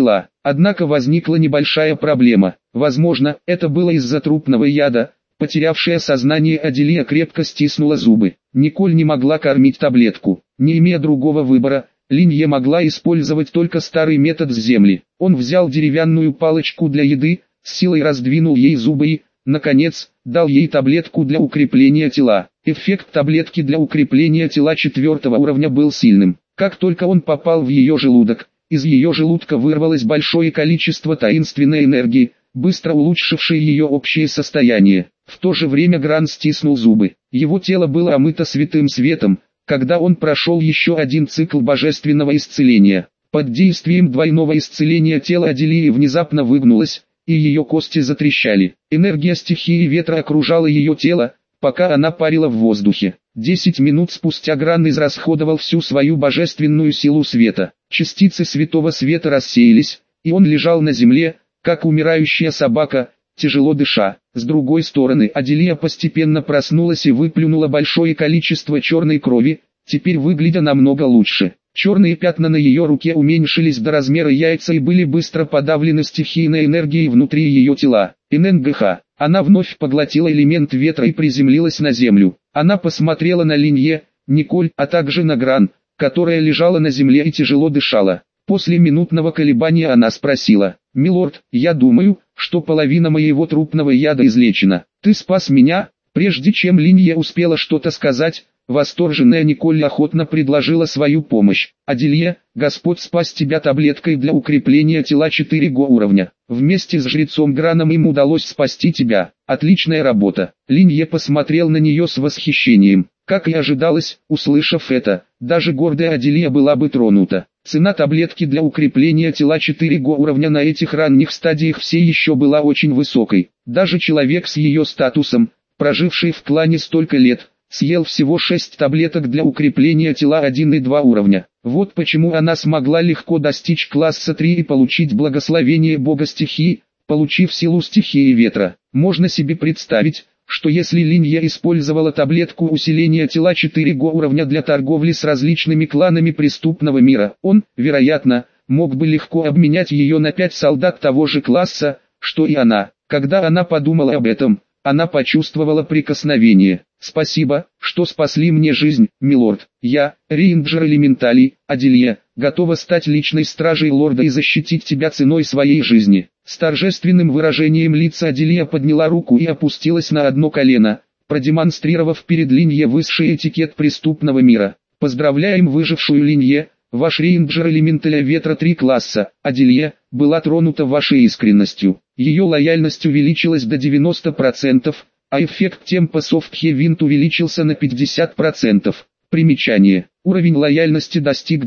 Speaker 1: Однако возникла небольшая проблема. Возможно, это было из-за трупного яда. Потерявшая сознание Аделия крепко стиснула зубы. Николь не могла кормить таблетку. Не имея другого выбора, Линье могла использовать только старый метод с земли. Он взял деревянную палочку для еды, с силой раздвинул ей зубы и, наконец, дал ей таблетку для укрепления тела. Эффект таблетки для укрепления тела 4-го уровня был сильным. Как только он попал в ее желудок, из ее желудка вырвалось большое количество таинственной энергии, быстро улучшившей ее общее состояние. В то же время Гран стиснул зубы. Его тело было омыто святым светом, когда он прошел еще один цикл божественного исцеления. Под действием двойного исцеления тело Аделии внезапно выгнулось, и ее кости затрещали. Энергия стихии ветра окружала ее тело, пока она парила в воздухе. 10 минут спустя Гран израсходовал всю свою божественную силу света. Частицы святого света рассеялись, и он лежал на земле, как умирающая собака, тяжело дыша. С другой стороны, Аделия постепенно проснулась и выплюнула большое количество черной крови, теперь выглядя намного лучше. Черные пятна на ее руке уменьшились до размера яйца и были быстро подавлены стихийной энергией внутри ее тела. ННГХ. Она вновь поглотила элемент ветра и приземлилась на землю. Она посмотрела на Линье, Николь, а также на Гран, которая лежала на земле и тяжело дышала. После минутного колебания она спросила: «Милорд, я думаю, что половина моего трупного яда излечена. Ты спас меня?» Прежде чем Линье успела что-то сказать, восторженная Николь охотно предложила свою помощь. «Аделия, Господь спас тебя таблеткой для укрепления тела 4-го уровня. Вместе с жрецом Граном им удалось спасти тебя. Отличная работа». Линье посмотрел на нее с восхищением. Как и ожидалось, услышав это, даже гордая Аделия была бы тронута. Цена таблетки для укрепления тела 4-го уровня на этих ранних стадиях все еще была очень высокой. Даже человек с ее статусом, проживший в клане столько лет, съел всего 6 таблеток для укрепления тела 1 и 2 уровня. Вот почему она смогла легко достичь класса 3 и получить благословение бога стихии, получив силу стихии ветра. Можно себе представить, что если Линья использовала таблетку усиления тела 4-го уровня для торговли с различными кланами преступного мира, он, вероятно, мог бы легко обменять ее на 5 солдат того же класса, что и она. Когда она подумала об этом, она почувствовала прикосновение. «Спасибо, что спасли мне жизнь, милорд. Я, рейнджер элементалей, Аделия, готова стать личной стражей лорда и защитить тебя ценой своей жизни». С торжественным выражением лица Аделия подняла руку и опустилась на одно колено, продемонстрировав перед Линье высший этикет преступного мира. «Поздравляем выжившую Линье, ваш рейнджер элементаля ветра 3 класса, Аделия, была тронута вашей искренностью. Ее лояльность увеличилась до 90%, а эффект темпа Soft Heavy увеличился на 50%. Примечание. Уровень лояльности достиг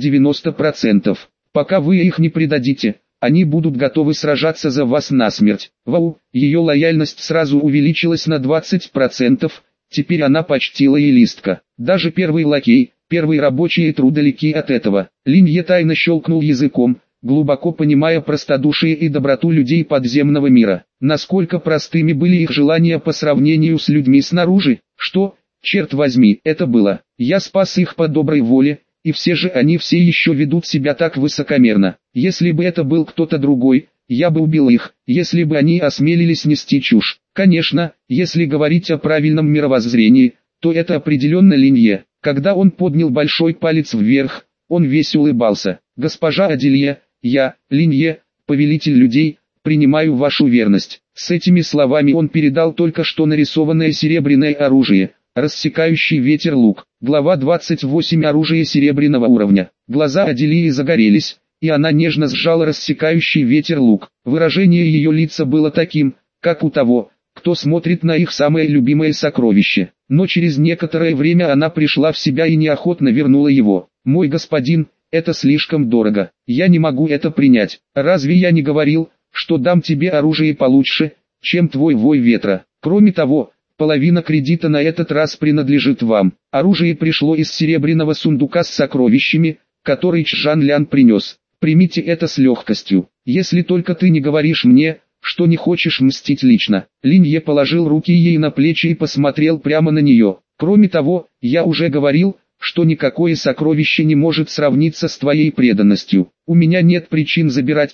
Speaker 1: 90%. Пока вы их не предадите, они будут готовы сражаться за вас насмерть. Вау, ее лояльность сразу увеличилась на 20%, теперь она почти лоялистка. Даже первый лакей, первый рабочий и далеки от этого. Линье тайно щелкнул языком, глубоко понимая простодушие и доброту людей подземного мира. Насколько простыми были их желания по сравнению с людьми снаружи, что, черт возьми, это было. Я спас их по доброй воле, и все же они все еще ведут себя так высокомерно. Если бы это был кто-то другой, я бы убил их, если бы они осмелились нести чушь. Конечно, если говорить о правильном мировоззрении, то это определенно Линье. Когда он поднял большой палец вверх, он весь улыбался. «Госпожа Аделия, я, Линье, повелитель людей, принимаю вашу верность». С этими словами он передал только что нарисованное серебряное оружие, рассекающий ветер лук. Глава 28. Оружие серебряного уровня. Глаза Аделии загорелись, и она нежно сжала рассекающий ветер лук. Выражение ее лица было таким, как у того, кто смотрит на их самое любимое сокровище. Но через некоторое время она пришла в себя и неохотно вернула его. «Мой господин, это слишком дорого. Я не могу это принять. Разве я не говорил, что дам тебе оружие получше, чем твой вой ветра? Кроме того, половина кредита на этот раз принадлежит вам». Оружие пришло из серебряного сундука с сокровищами, который Чжан Лян принес. «Примите это с легкостью, если только ты не говоришь мне, что не хочешь мстить лично». Линье положил руки ей на плечи и посмотрел прямо на нее. «Кроме того, я уже говорил, что никакое сокровище не может сравниться с твоей преданностью. У меня нет причин забирать то,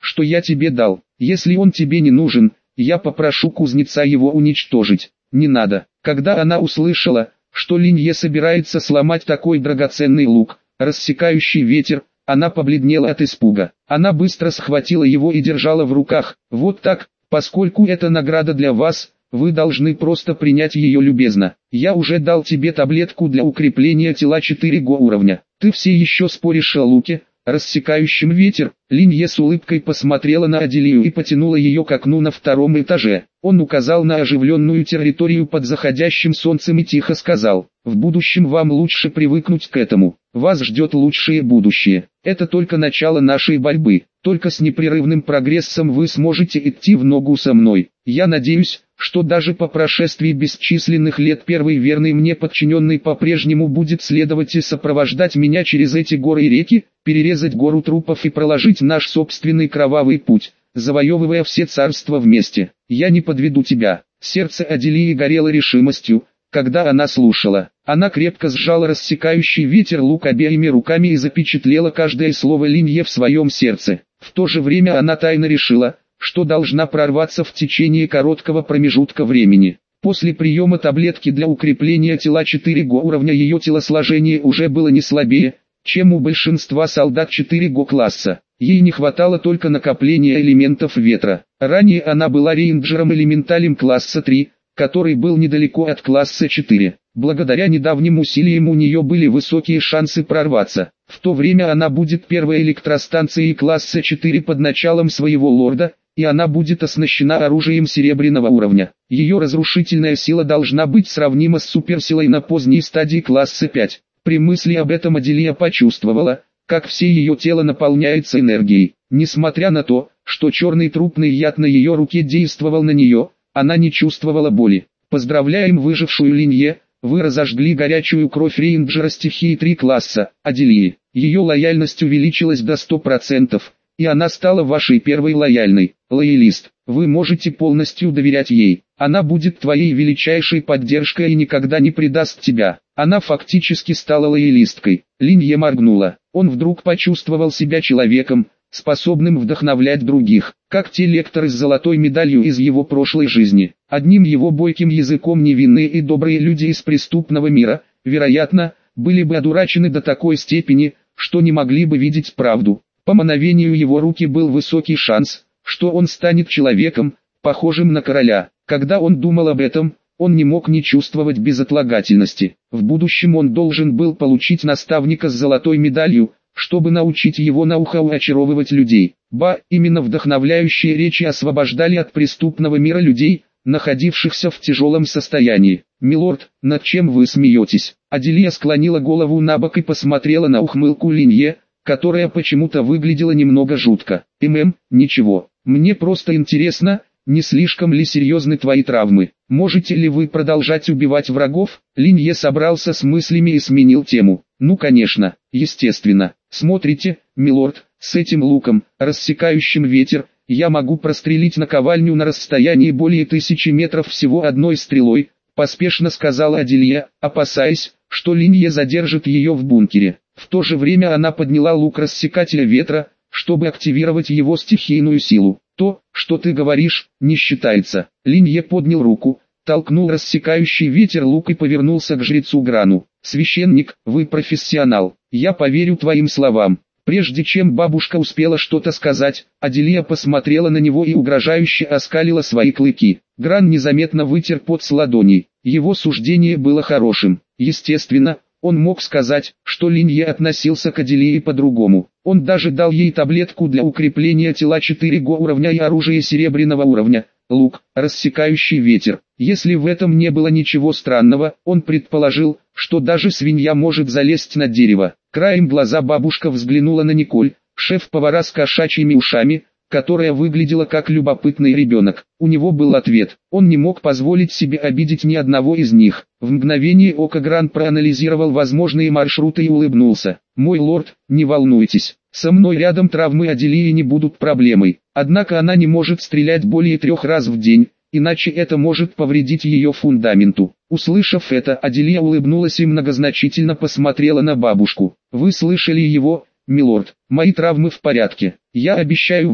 Speaker 1: что я тебе дал. Если он тебе не нужен, я попрошу кузнеца его уничтожить. Не надо. Когда она услышала, что Линье собирается сломать такой драгоценный лук, рассекающий ветер, она побледнела от испуга. Она быстро схватила его и держала в руках. Вот так, поскольку это награда для вас, вы должны просто принять ее любезно. Я уже дал тебе таблетку для укрепления тела 4 уровня. Ты все еще споришь о луке, рассекающем ветер. Линье с улыбкой посмотрела на Аделию и потянула ее к окну на 2-м этаже. Он указал на оживленную территорию под заходящим солнцем и тихо сказал: «В будущем вам лучше привыкнуть к этому. Вас ждет лучшее будущее. Это только начало нашей борьбы. Только с непрерывным прогрессом вы сможете идти в ногу со мной. Я надеюсь, что даже по прошествии бесчисленных лет первый верный мне подчиненный по-прежнему будет следовать и сопровождать меня через эти горы и реки, перерезать гору трупов и проложить наш собственный кровавый путь, завоевывая все царства вместе. Я не подведу тебя». Сердце Аделии горело решимостью, когда она слушала. Она крепко сжала рассекающий ветер лук обеими руками и запечатлела каждое слово Линье в своем сердце. В то же время она тайно решила, что должна прорваться в течение короткого промежутка времени. После приема таблетки для укрепления тела 4 уровня ее телосложение уже было не слабее, чем у большинства солдат 4 класса. Ей не хватало только накопления элементов ветра. Ранее она была рейнджером-элементалем класса 3, который был недалеко от класса 4. Благодаря недавним усилиям у нее были высокие шансы прорваться. В то время она будет первой электростанцией класса 4 под началом своего лорда, и она будет оснащена оружием серебряного уровня. Ее разрушительная сила должна быть сравнима с суперсилой на поздней стадии класса 5. При мысли об этом Аделия почувствовала, как все ее тело наполняется энергией. Несмотря на то, что черный трупный яд на ее руке действовал на нее, она не чувствовала боли. Поздравляем выжившую Линье, вы разожгли горячую кровь рейнджера стихии 3 класса, Аделии. Ее лояльность увеличилась до 100%, и она стала вашей первой лояльной. Лоялист, вы можете полностью доверять ей. Она будет твоей величайшей поддержкой и никогда не предаст тебя. Она фактически стала лоялисткой. Линье моргнула. Он вдруг почувствовал себя человеком, способным вдохновлять других, как те лекторы с золотой медалью из его прошлой жизни. Одним его бойким языком невинные и добрые люди из преступного мира, вероятно, были бы одурачены до такой степени, что не могли бы видеть правду. По мановению его руки был высокий шанс, что он станет человеком, похожим на короля. Когда он думал об этом, он не мог не чувствовать безотлагательности. В будущем он должен был получить наставника с золотой медалью, чтобы научить его ноу-хау очаровывать людей. Именно вдохновляющие речи освобождали от преступного мира людей, находившихся в тяжелом состоянии. «Милорд, над чем вы смеетесь?» Аделия склонила голову набок и посмотрела на ухмылку Линье, которая почему-то выглядела немного жутко. Ничего. Мне просто интересно, не слишком ли серьезны твои травмы? Можете ли вы продолжать убивать врагов?» Линье собрался с мыслями и сменил тему. «Ну конечно, естественно. Смотрите, милорд, с этим луком, рассекающим ветер, я могу прострелить наковальню на расстоянии более 1000 метров всего одной стрелой», поспешно сказала Аделия, опасаясь, что Линье задержит ее в бункере. В то же время она подняла лук рассекателя ветра, чтобы активировать его стихийную силу. «То, что ты говоришь, не считается». Линье поднял руку, толкнул рассекающий ветер лук и повернулся к жрецу Грану. «Священник, вы профессионал, я поверю твоим словам». Прежде чем бабушка успела что-то сказать, Аделия посмотрела на него и угрожающе оскалила свои клыки. Гран незаметно вытер пот с ладоней. Его суждение было хорошим. Естественно, он мог сказать, что Линье относился к Аделии по-другому. Он даже дал ей таблетку для укрепления тела 4 уровня и оружие серебряного уровня, лук, рассекающий ветер. Если в этом не было ничего странного, он предположил, что даже свинья может залезть на дерево. Краем глаза бабушка взглянула на Николь, шеф-повара с кошачьими ушами, которая выглядела как любопытный ребенок. У него был ответ. Он не мог позволить себе обидеть ни одного из них. В мгновение ока Гран проанализировал возможные маршруты и улыбнулся. «Мой лорд, не волнуйтесь. Со мной рядом травмы Аделии не будут проблемой. Однако она не может стрелять более 3 раз в день, иначе это может повредить ее фундаменту». Услышав это, Аделия улыбнулась и многозначительно посмотрела на бабушку. «Вы слышали его, милорд? Мои травмы в порядке. Я обещаю вам,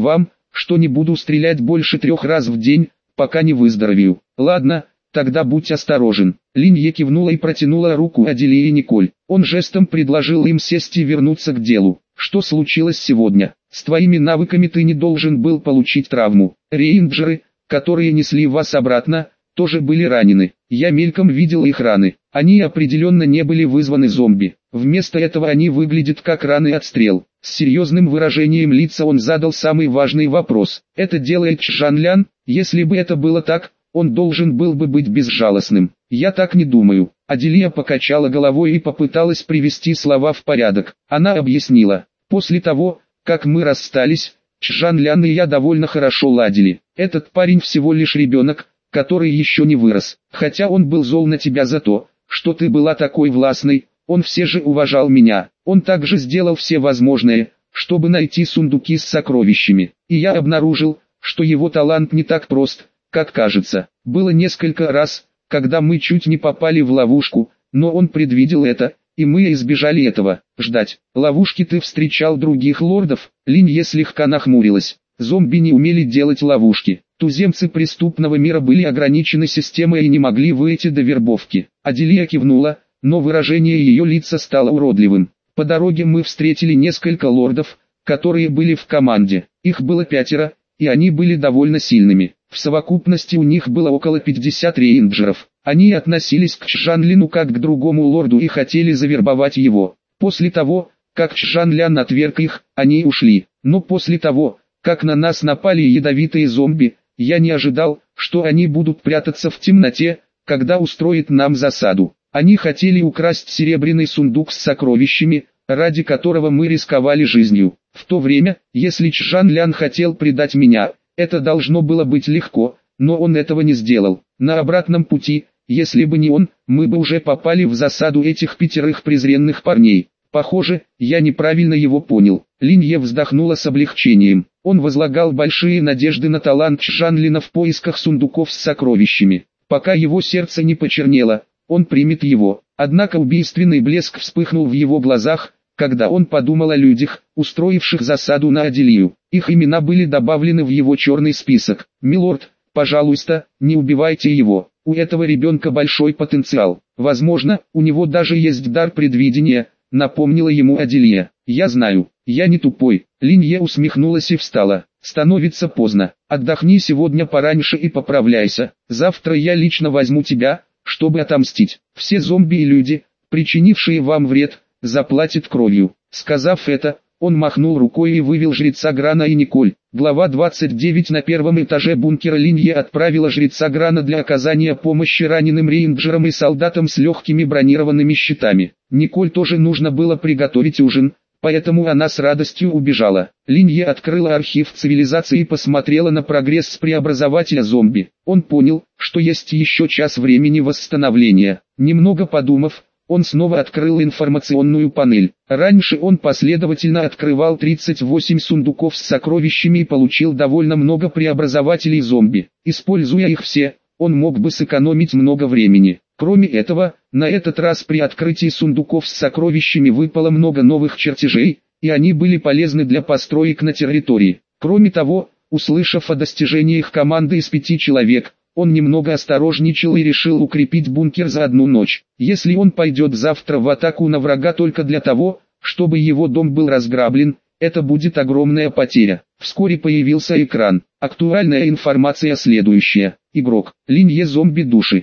Speaker 1: что не буду стрелять больше 3 раз в день, пока не выздоровею. Ладно, тогда будь осторожен. Линье кивнула и протянула руку Аделе и Николь. Он жестом предложил им сесть и вернуться к делу. Что случилось сегодня? С твоими навыками ты не должен был получить травму. Рейнджеры, которые несли вас обратно, тоже были ранены. Я мельком видел их раны. Они определенно не были вызваны зомби. Вместо этого они выглядят как раны от стрел. С серьезным выражением лица он задал самый важный вопрос. Это делает Чжан Лян? Если бы это было так, он должен был бы быть безжалостным. Я так не думаю. Аделия покачала головой и попыталась привести слова в порядок. Она объяснила. После того, как мы расстались, Чжан Лян и я довольно хорошо ладили. Этот парень всего лишь ребенок, который еще не вырос. Хотя он был зол на тебя за то, что ты была такой властной, он все же уважал меня. Он также сделал все возможное, чтобы найти сундуки с сокровищами. И я обнаружил, что его талант не так прост, как кажется. Было несколько раз, когда мы чуть не попали в ловушку, но он предвидел это, и мы избежали этого. Ждать. Ловушки ты встречал других лордов? Линье слегка нахмурилась. Зомби не умели делать ловушки. Туземцы преступного мира были ограничены системой и не могли выйти до вербовки. Аделия кивнула, но выражение ее лица стало уродливым. По дороге мы встретили несколько лордов, которые были в команде. Их было 5, и они были довольно сильными. В совокупности у них было около 50 рейнджеров. Они относились к Чжан Лину как к другому лорду и хотели завербовать его. После того, как Чжан Лян отверг их, они ушли. Но после того, как на нас напали ядовитые зомби, я не ожидал, что они будут прятаться в темноте, когда устроят нам засаду. Они хотели украсть серебряный сундук с сокровищами, ради которого мы рисковали жизнью. В то время, если Чжан Лян хотел предать меня, это должно было быть легко, но он этого не сделал. На обратном пути, если бы не он, мы бы уже попали в засаду этих 5 презренных парней. Похоже, я неправильно его понял. Линье вздохнула с облегчением. Он возлагал большие надежды на талант Чжан Лина в поисках сундуков с сокровищами. Пока его сердце не почернело, он примет его. Однако убийственный блеск вспыхнул в его глазах, когда он подумал о людях, устроивших засаду на Аделию. Их имена были добавлены в его черный список. «Милорд, пожалуйста, не убивайте его. У этого ребенка большой потенциал. Возможно, у него даже есть дар предвидения», — напомнила ему Аделия. «Я знаю, я не тупой». Линье усмехнулась и встала. «Становится поздно. Отдохни сегодня пораньше и поправляйся. Завтра я лично возьму тебя, чтобы отомстить. Все зомби и люди, причинившие вам вред, заплатят кровью». Сказав это, он махнул рукой и вывел жреца Грана и Николь. Глава 29. На первом этаже бункера Линье отправила жреца Грана для оказания помощи раненым рейнджерам и солдатам с легкими бронированными щитами. Николь тоже нужно было приготовить ужин, поэтому она с радостью убежала. Линье открыла архив цивилизации и посмотрела на прогресс преобразователя зомби. Он понял, что есть еще час времени восстановления. Немного подумав, он снова открыл информационную панель. Раньше он последовательно открывал 38 сундуков с сокровищами и получил довольно много преобразователей зомби. Используя их все, он мог бы сэкономить много времени. Кроме этого, на этот раз при открытии сундуков с сокровищами выпало много новых чертежей, и они были полезны для построек на территории. Кроме того, услышав о достижениях команды из 5 человек, он немного осторожничал и решил укрепить бункер за одну ночь. Если он пойдет завтра в атаку на врага только для того, чтобы его дом был разграблен, это будет огромная потеря. Вскоре появился экран. Актуальная информация следующая. Игрок. Линье зомби души.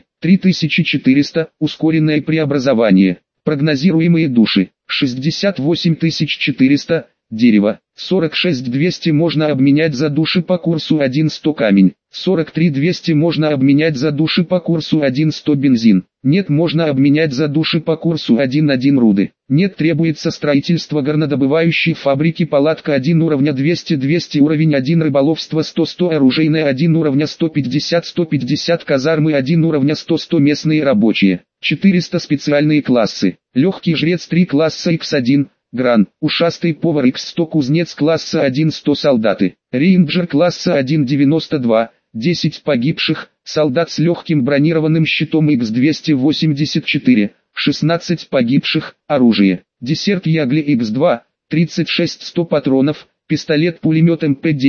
Speaker 1: 3400. Ускоренное преобразование. Прогнозируемые души. 68400. Дерево. 46200 можно обменять за души по курсу 1.100 камень. 43200 можно обменять за души по курсу 1.100 бензин. Нет, можно обменять за души по курсу 1.1 руды. Нет, требуется строительство горнодобывающей фабрики, палатка 1 уровня 200 уровень 1 рыболовство 100 оружейная 1 уровня 150 казармы 1 уровня 100 местные рабочие. 400 специальные классы. Легкий жрец 3 класса X1. Гран, ушастый повар X100 кузнец класса 1 100 солдаты, рейнджер класса 1 92, 10 погибших, солдат с легким бронированным щитом X284, 16 погибших, оружие, десерт Ягли X2, 36 100 патронов, пистолет-пулемет МП-9,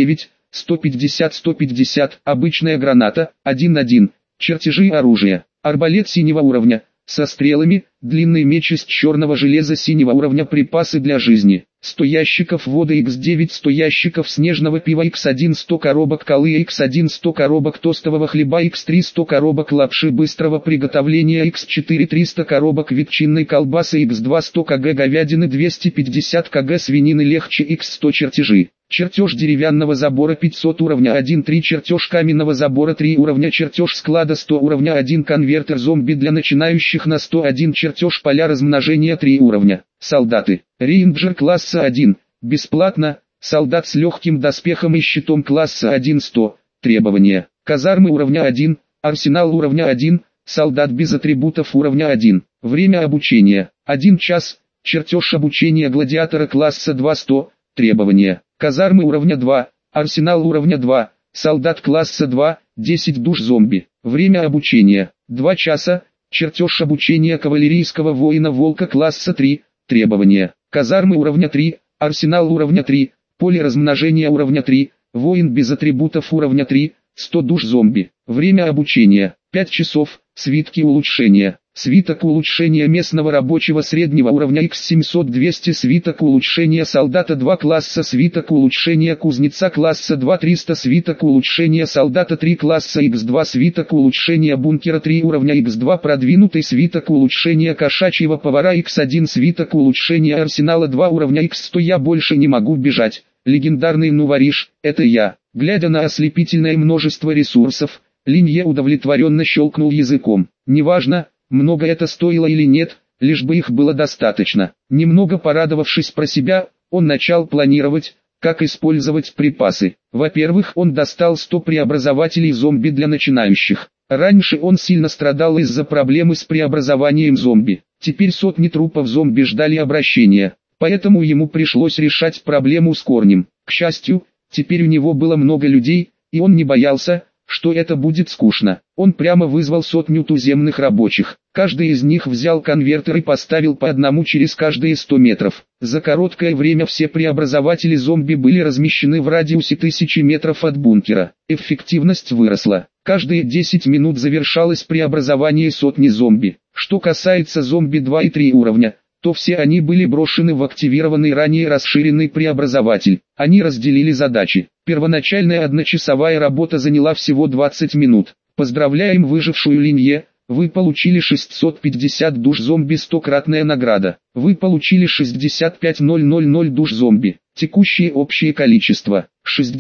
Speaker 1: 150-150, обычная граната, 1-1, чертежи оружия, арбалет синего уровня, со стрелами, длинный меч из черного железа синего уровня, припасы для жизни, 100 ящиков воды X9, 100 ящиков снежного пива X1, 100 коробок колы X1, 100 коробок тостового хлеба X3, 100 коробок лапши быстрого приготовления X4, 300 коробок ветчинной колбасы X2, 100 кг говядины, 250 кг свинины легче X100, чертежи. Чертеж деревянного забора 500 уровня 1-3, чертеж каменного забора 3 уровня, чертеж склада 100 уровня 1, конвертер зомби для начинающих на 101, чертеж поля размножения 3 уровня. Солдаты. Рейнджер класса 1, бесплатно, солдат с легким доспехом и щитом класса 1 100, требования. Казармы уровня 1, арсенал уровня 1, солдат без атрибутов уровня 1. Время обучения 1 час, чертеж обучения гладиатора класса 2 100, требования. Казармы уровня 2, арсенал уровня 2, солдат класса 2, 10 душ зомби. Время обучения 2 часа, чертеж обучения кавалерийского воина волка класса 3, требования. Казармы уровня 3, арсенал уровня 3, поле размножения уровня 3, воин без атрибутов уровня 3, 100 душ зомби. Время обучения 5 часов, свитки улучшения. Свиток улучшения местного рабочего среднего уровня X700-200, свиток улучшения солдата 2 класса, свиток улучшения кузнеца класса 2 300, свиток улучшения солдата 3 класса X2, свиток улучшения бункера 3 уровня X2, продвинутый свиток улучшения кошачьего повара X1, свиток улучшения арсенала 2 уровня X100. Я больше не могу бежать. Легендарный Нувариш, это я. Глядя на ослепительное множество ресурсов, Линье удовлетворенно щелкнул языком. Неважно, много это стоило или нет, лишь бы их было достаточно. Немного порадовавшись про себя, он начал планировать, как использовать припасы. Во-первых, он достал 100 преобразователей зомби для начинающих. Раньше он сильно страдал из-за проблемы с преобразованием зомби. Теперь сотни трупов зомби ждали обращения, поэтому ему пришлось решать проблему с корнем. К счастью, теперь у него было много людей, и он не боялся, что это будет скучно. Он прямо вызвал 100 туземных рабочих. Каждый из них взял конвертер и поставил по одному через каждые 100 метров. За короткое время все преобразователи зомби были размещены в радиусе 1000 метров от бункера. Эффективность выросла. Каждые 10 минут завершалось преобразование сотни зомби. Что касается зомби 2 и 3 уровня, то все они были брошены в активированный ранее расширенный преобразователь. Они разделили задачи. Первоначальная одночасовая работа заняла всего 20 минут. Поздравляем выжившую Линье, вы получили 650 душ зомби, 100-кратная награда. Вы получили 65000 душ зомби. Текущее общее количество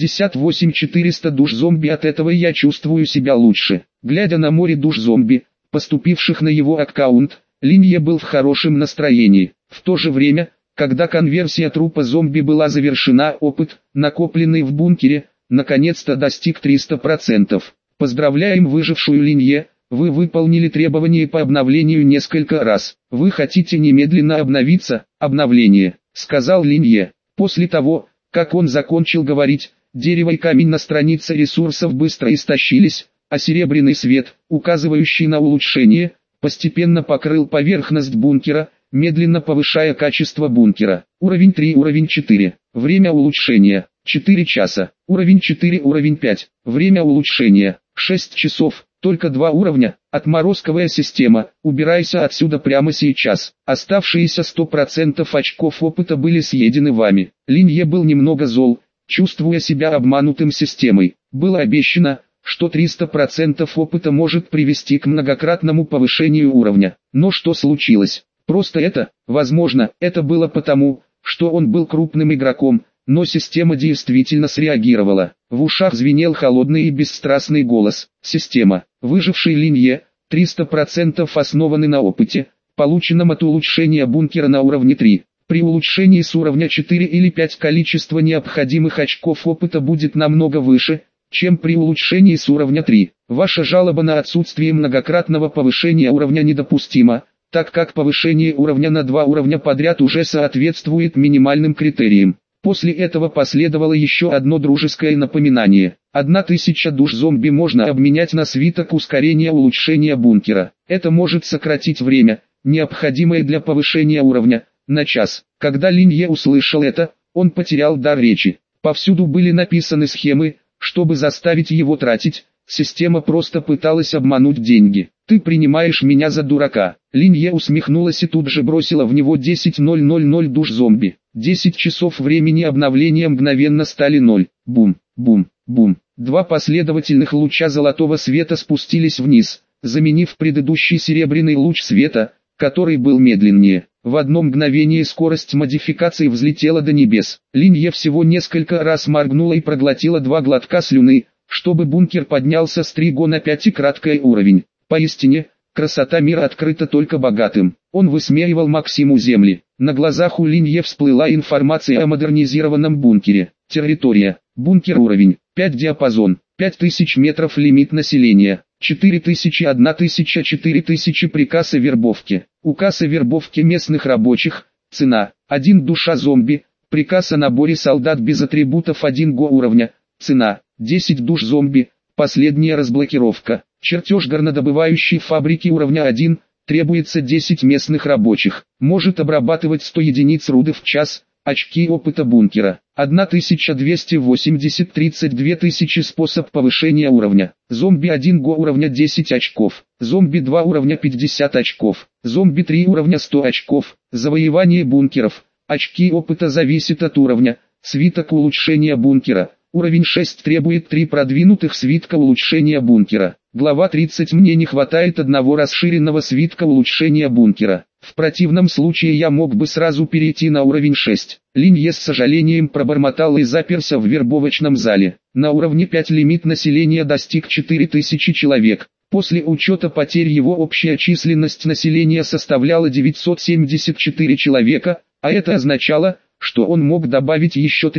Speaker 1: 68400 душ зомби. От этого я чувствую себя лучше. Глядя на море душ зомби, поступивших на его аккаунт, Линье был в хорошем настроении. В то же время, когда конверсия трупа зомби была завершена, опыт, накопленный в бункере, наконец-то достиг 300%. Поздравляем выжившую Линье, вы выполнили требования по обновлению несколько раз. Вы хотите немедленно обновиться? Обновление, сказал Линье. После того, как он закончил говорить, дерево и камень на странице ресурсов быстро истощились, а серебряный свет, указывающий на улучшение, постепенно покрыл поверхность бункера, медленно повышая качество бункера. Уровень 3, уровень 4. Время улучшения 4 часа. Уровень 4, уровень 5. Время улучшения 6 часов. Только 2 уровня. Отморозковая система. Убирайся отсюда прямо сейчас. Оставшиеся 100% очков опыта были съедены вами. Линье был немного зол, чувствуя себя обманутым системой. Было обещано, что 300% опыта может привести к многократному повышению уровня. Но что случилось? Просто возможно, это было потому, что он был крупным игроком, но система действительно среагировала. В ушах звенел холодный и бесстрастный голос. Система, выживший Линье, 300% основаны на опыте, полученном от улучшения бункера на уровне 3. При улучшении с уровня 4 или 5 количество необходимых очков опыта будет намного выше, чем при улучшении с уровня 3. Ваша жалоба на отсутствие многократного повышения уровня недопустима, так как повышение уровня на 2 уровня подряд уже соответствует минимальным критериям. После этого последовало еще одно дружеское напоминание. 1000 душ зомби можно обменять на свиток ускорения улучшения бункера. Это может сократить время, необходимое для повышения уровня, на час. Когда Линье услышал это, он потерял дар речи. Повсюду были написаны схемы, чтобы заставить его тратить. Система просто пыталась обмануть деньги. «Ты принимаешь меня за дурака». Линье усмехнулась и тут же бросила в него 10.000 душ зомби. 10 часов времени обновления мгновенно стали 0. Бум, бум, бум. Два последовательных луча золотого света спустились вниз, заменив предыдущий серебряный луч света, который был медленнее. В одно мгновение скорость модификации взлетела до небес. Линье всего несколько раз моргнула и проглотила 2 глотка слюны, чтобы бункер поднялся с 3 на 5 и краткий уровень. Поистине, красота мира открыта только богатым. Он высмеивал Максиму Земли. На глазах у Линье всплыла информация о модернизированном бункере. Территория. Бункер уровень. 5 диапазон. 5000 метров лимит населения. 4000 1000 4000 приказ о вербовке. Указ о вербовке местных рабочих. Цена. 1 душа зомби. Приказ о наборе солдат без атрибутов 1 уровня. Цена. 10 душ зомби. Последняя разблокировка. Чертеж горнодобывающей фабрики уровня 1. Требуется 10 местных рабочих. Может обрабатывать 100 единиц руды в час. Очки опыта бункера. 1280 32 тысячи способ повышения уровня. Зомби 1 уровня 10 очков. Зомби 2 уровня 50 очков. Зомби 3 уровня 100 очков. Завоевание бункеров. Очки опыта зависит от уровня. Свиток улучшения бункера. Уровень 6 требует 3 продвинутых свитка улучшения бункера. Глава 30. Мне не хватает одного расширенного свитка улучшения бункера. В противном случае я мог бы сразу перейти на уровень 6. Линье с сожалением пробормотал и заперся в вербовочном зале. На уровне 5 лимит населения достиг 4000 человек. После учета потерь его общая численность населения составляла 974 человека, а это означало, что он мог добавить еще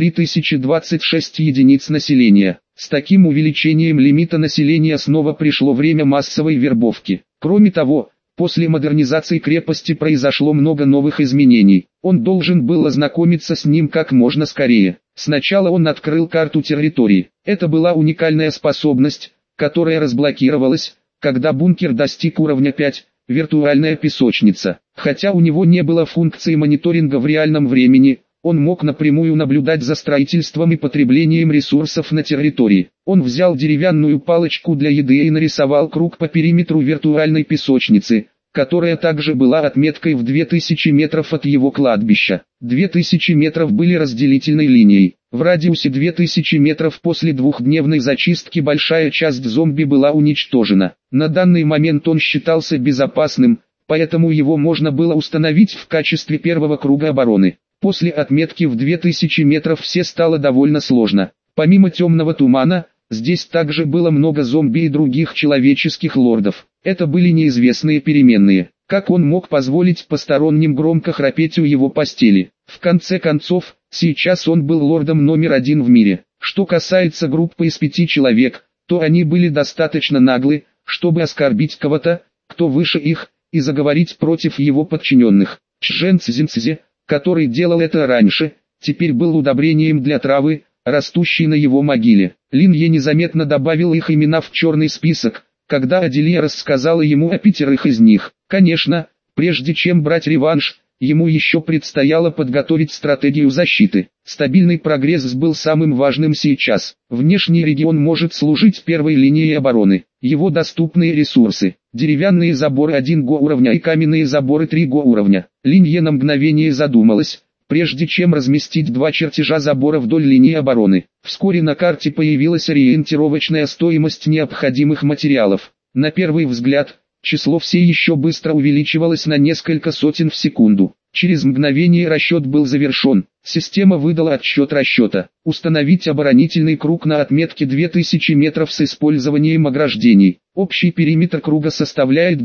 Speaker 1: 3026 единиц населения. С таким увеличением лимита населения снова пришло время массовой вербовки. Кроме того, после модернизации крепости произошло много новых изменений. Он должен был ознакомиться с ним как можно скорее. Сначала он открыл карту территории. Это была уникальная способность, которая разблокировалась, когда бункер достиг уровня 5, виртуальная песочница. Хотя у него не было функции мониторинга в реальном времени, он мог напрямую наблюдать за строительством и потреблением ресурсов на территории. Он взял деревянную палочку для еды и нарисовал круг по периметру виртуальной песочницы, которая также была отметкой в 2000 метров от его кладбища. 2000 метров были разделительной линией. В радиусе 2000 метров после двухдневной зачистки большая часть зомби была уничтожена. На данный момент он считался безопасным, поэтому его можно было установить в качестве первого круга обороны. После отметки в 2000 метров все стало довольно сложно. Помимо темного тумана, здесь также было много зомби и других человеческих лордов. Это были неизвестные переменные. Как он мог позволить посторонним громко храпеть у его постели? В конце концов, сейчас он был лордом номер 1 в мире. Что касается группы из 5 человек, то они были достаточно наглы, чтобы оскорбить кого-то, кто выше их, и заговорить против его подчиненных. Чжэн Цзиньцзи, который делал это раньше, теперь был удобрением для травы, растущей на его могиле. Линье незаметно добавил их имена в черный список, когда Аделия рассказала ему о 5 из них. Конечно, прежде чем брать реванш, ему еще предстояло подготовить стратегию защиты. Стабильный прогресс был самым важным сейчас. Внешний регион может служить первой линией обороны. Его доступные ресурсы: деревянные заборы 1 уровня и каменные заборы 3 уровня. Линье на мгновение задумалась, прежде чем разместить 2 чертежа забора вдоль линии обороны. Вскоре на карте появилась ориентировочная стоимость необходимых материалов. На первый взгляд, число все еще быстро увеличивалось на несколько сотен в секунду. Через мгновение расчет был завершен. Система выдала отсчет расчета. Установить оборонительный круг на отметке 2000 метров с использованием ограждений. Общий периметр круга составляет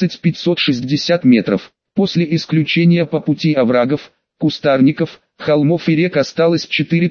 Speaker 1: 12560 метров. После исключения по пути оврагов, кустарников, холмов и рек осталось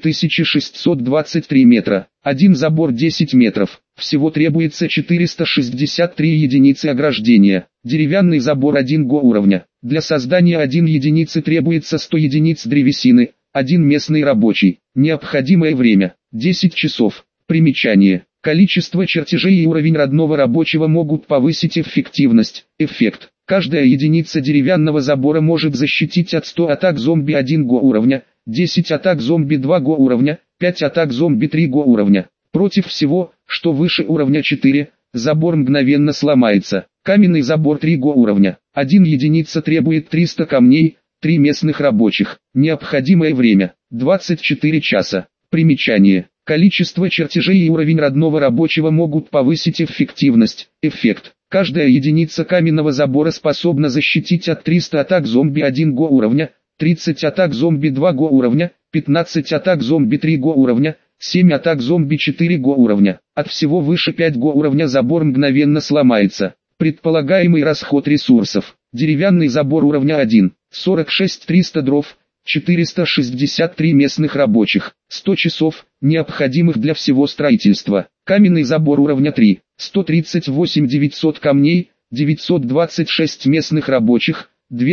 Speaker 1: 4623 метра. Один забор 10 метров. Всего требуется 463 единицы ограждения. Деревянный забор 1 уровня. Для создания 1 единицы требуется 100 единиц древесины, 1 местный рабочий. Необходимое время – 10 часов. Примечание. Количество чертежей и уровень родного рабочего могут повысить эффективность. Эффект. Каждая единица деревянного забора может защитить от 100 атак зомби 1 уровня, 10 атак зомби 2 уровня, 5 атак зомби 3 го уровня. Против всего, что выше уровня 4, забор мгновенно сломается. Каменный забор 3 го уровня. 1 единица требует 300 камней, 3 местных рабочих. Необходимое время – 24 часа. Примечание. Количество чертежей и уровень родного рабочего могут повысить эффективность. Эффект. Каждая единица каменного забора способна защитить от 300 атак зомби 1 го уровня, 30 атак зомби 2 го уровня, 15 атак зомби 3 го уровня, 7 атак зомби 4 го уровня. От всего выше 5 го уровня забор мгновенно сломается. Предполагаемый расход ресурсов. Деревянный забор уровня 1, 46 300 дров, 463 местных рабочих, 100 часов, необходимых для всего строительства. Каменный забор уровня 3, 138 900 камней, 926 местных рабочих,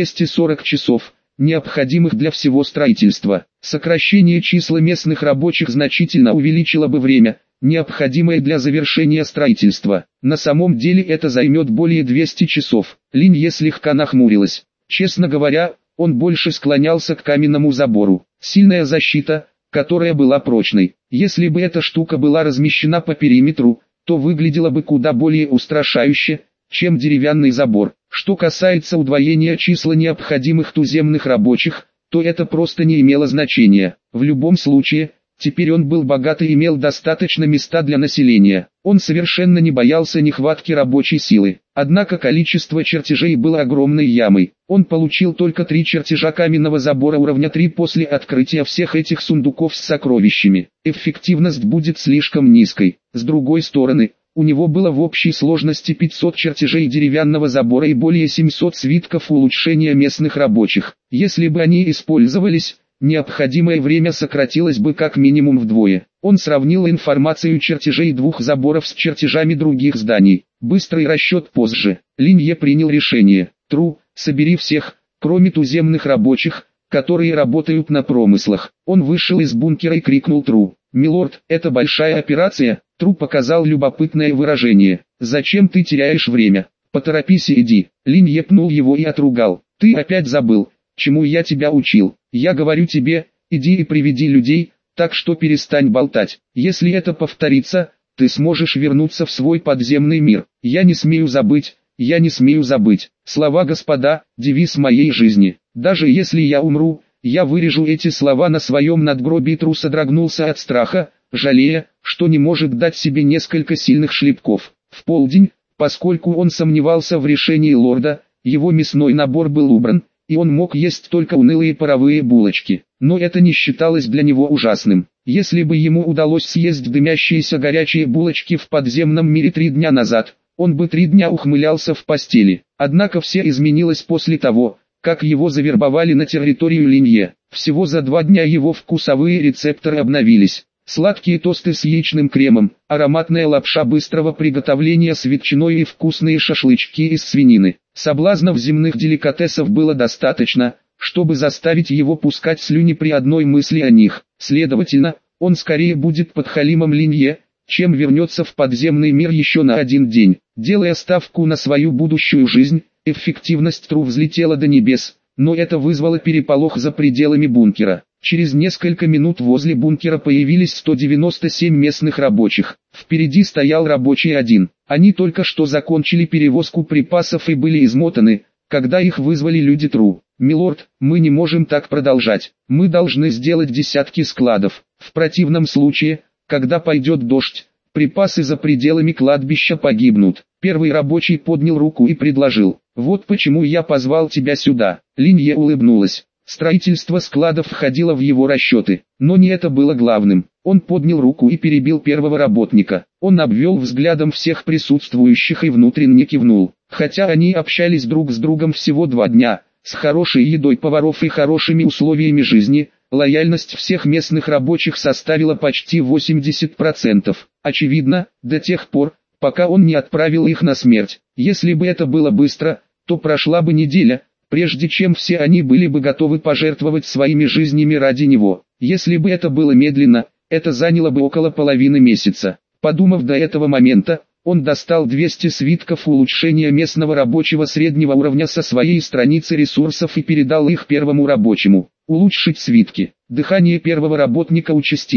Speaker 1: 240 часов, необходимых для всего строительства. Сокращение числа местных рабочих значительно увеличило бы время, необходимое для завершения строительства. На самом деле это займет более 200 часов. Линье слегка нахмурилась. Честно говоря, он больше склонялся к каменному забору. Сильная защита, которая была прочной. Если бы эта штука была размещена по периметру, то выглядела бы куда более устрашающе, чем деревянный забор. Что касается удвоения числа необходимых туземных рабочих, то это просто не имело значения. В любом случае, теперь он был богат и имел достаточно места для населения. Он совершенно не боялся нехватки рабочей силы. Однако количество чертежей было огромной ямой. Он получил только 3 чертежа каменного забора уровня 3 после открытия всех этих сундуков с сокровищами. Эффективность будет слишком низкой. С другой стороны, у него было в общей сложности 500 чертежей деревянного забора и более 700 свитков улучшения местных рабочих. Если бы они использовались, необходимое время сократилось бы как минимум вдвое. Он сравнил информацию чертежей 2 заборов с чертежами других зданий. Быстрый расчет позже. Линье принял решение. Тру, собери всех, кроме туземных рабочих, которые работают на промыслах. Он вышел из бункера и крикнул Тру. «Милорд, это большая операция?» Тру показал любопытное выражение. «Зачем ты теряешь время? Поторопись и иди». Линье пнул его и отругал. «Ты опять забыл, чему я тебя учил. Я говорю тебе, иди и приведи людей, так что перестань болтать. Если это повторится, ты сможешь вернуться в свой подземный мир. Я не смею забыть, я не смею забыть. Слова господа, девиз моей жизни. Даже если я умру, я вырежу эти слова на своем надгробии». Тру содрогнулся от страха, жалея, что не может дать себе несколько сильных шлепков. В полдень, поскольку он сомневался в решении лорда, его мясной набор был убран, и он мог есть только унылые паровые булочки. Но это не считалось для него ужасным. Если бы ему удалось съесть дымящиеся горячие булочки в подземном мире 3 дня назад, он бы 3 дня ухмылялся в постели. Однако все изменилось после того, как его завербовали на территорию Линье. Всего за 2 дня его вкусовые рецепторы обновились. Сладкие тосты с яичным кремом, ароматная лапша быстрого приготовления с ветчиной и вкусные шашлычки из свинины. Соблазнов земных деликатесов было достаточно, чтобы заставить его пускать слюни при одной мысли о них. Следовательно, он скорее будет подхалимом Линье, чем вернется в подземный мир еще на 1 день. Делая ставку на свою будущую жизнь, эффективность Тру взлетела до небес, но это вызвало переполох за пределами бункера. Через несколько минут возле бункера появились 197 местных рабочих. Впереди стоял рабочий один. Они только что закончили перевозку припасов и были измотаны, когда их вызвали люди Тру. «Милорд, мы не можем так продолжать. Мы должны сделать десятки складов. В противном случае, когда пойдет дождь, припасы за пределами кладбища погибнут». Первый рабочий поднял руку и предложил: «Вот почему я позвал тебя сюда». Линье улыбнулась. Строительство складов входило в его расчеты, но не это было главным. Он поднял руку и перебил первого работника. Он обвел взглядом всех присутствующих и внутренне кивнул. Хотя они общались друг с другом всего 2 дня, с хорошей едой поваров и хорошими условиями жизни, лояльность всех местных рабочих составила почти 80%. Очевидно, до тех пор, пока он не отправил их на смерть. Если бы это было быстро, то прошла бы неделя, прежде чем все они были бы готовы пожертвовать своими жизнями ради него. Если бы это было медленно, это заняло бы около половины месяца. Подумав до этого момента, он достал 200 свитков улучшения местного рабочего среднего уровня со своей страницы ресурсов и передал их первому рабочему. Улучшить свитки. Дыхание первого работника участилось.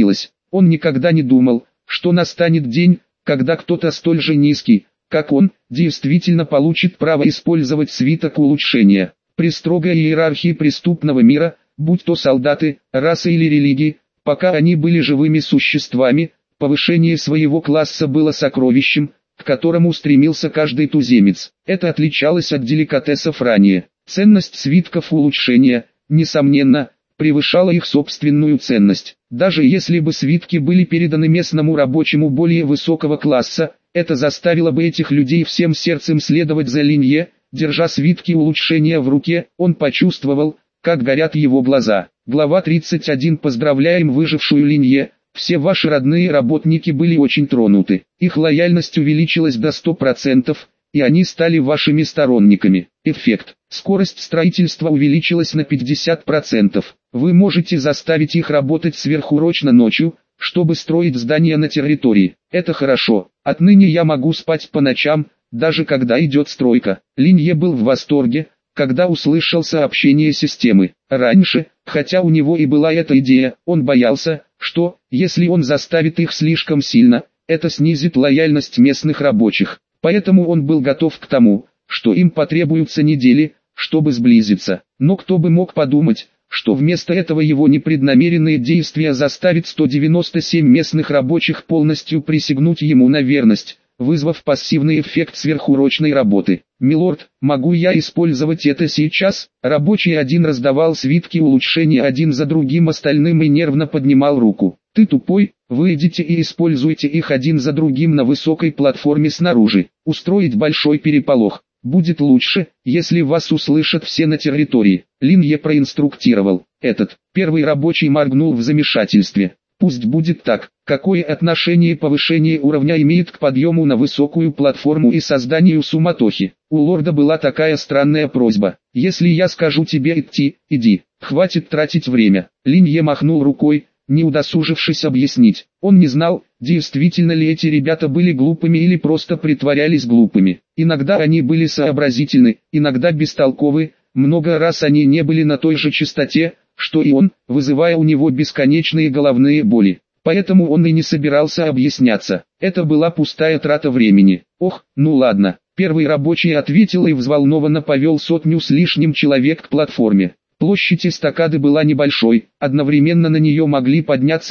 Speaker 1: Он никогда не думал, что настанет день, когда кто-то столь же низкий, как он, действительно получит право использовать свиток улучшения. При строгой иерархии преступного мира, будь то солдаты, расы или религии, пока они были живыми существами, повышение своего класса было сокровищем, к которому стремился каждый туземец. Это отличалось от деликатесов ранее. Ценность свитков улучшения, несомненно, превышала их собственную ценность. Даже если бы свитки были переданы местному рабочему более высокого класса, это заставило бы этих людей всем сердцем следовать за Линье. Держа свитки улучшения в руке, он почувствовал, как горят его глаза. Глава 31. Поздравляем выжившую Линье. Все ваши родные работники были очень тронуты. Их лояльность увеличилась до 100%, и они стали вашими сторонниками. Эффект. Скорость строительства увеличилась на 50%. Вы можете заставить их работать сверхурочно ночью, чтобы строить здания на территории. Это хорошо. Отныне я могу спать по ночам, даже когда идет стройка. Линье был в восторге, когда услышал сообщение системы. Раньше, хотя у него и была эта идея, он боялся, что, если он заставит их слишком сильно, это снизит лояльность местных рабочих. Поэтому он был готов к тому, что им потребуются недели, чтобы сблизиться. Но кто бы мог подумать, что вместо этого его непреднамеренные действия заставят 197 местных рабочих полностью присягнуть ему на верность, вызвав пассивный эффект сверхурочной работы. «Милорд, могу я использовать это сейчас?» Рабочий один раздавал свитки улучшения один за другим остальным и нервно поднимал руку. «Ты тупой, выйдите и используйте их один за другим на высокой платформе снаружи. Устроить большой переполох. Будет лучше, если вас услышат все на территории». Линье проинструктировал. Этот, первый рабочий моргнул в замешательстве. «Пусть будет так. Какое отношение повышение уровня имеет к подъему на высокую платформу и созданию суматохи?» У лорда была такая странная просьба. «Если я скажу тебе идти, иди. Хватит тратить время». Линье махнул рукой, не удосужившись объяснить. Он не знал, действительно ли эти ребята были глупыми или просто притворялись глупыми. Иногда они были сообразительны, иногда бестолковы, много раз они не были на той же частоте, что и он, вызывая у него бесконечные головные боли. Поэтому он и не собирался объясняться. Это была пустая трата времени. «Ох, ну ладно». Первый рабочий ответил и взволнованно повел 100 с лишним человек к платформе. Площадь эстакады была небольшой, одновременно на нее могли подняться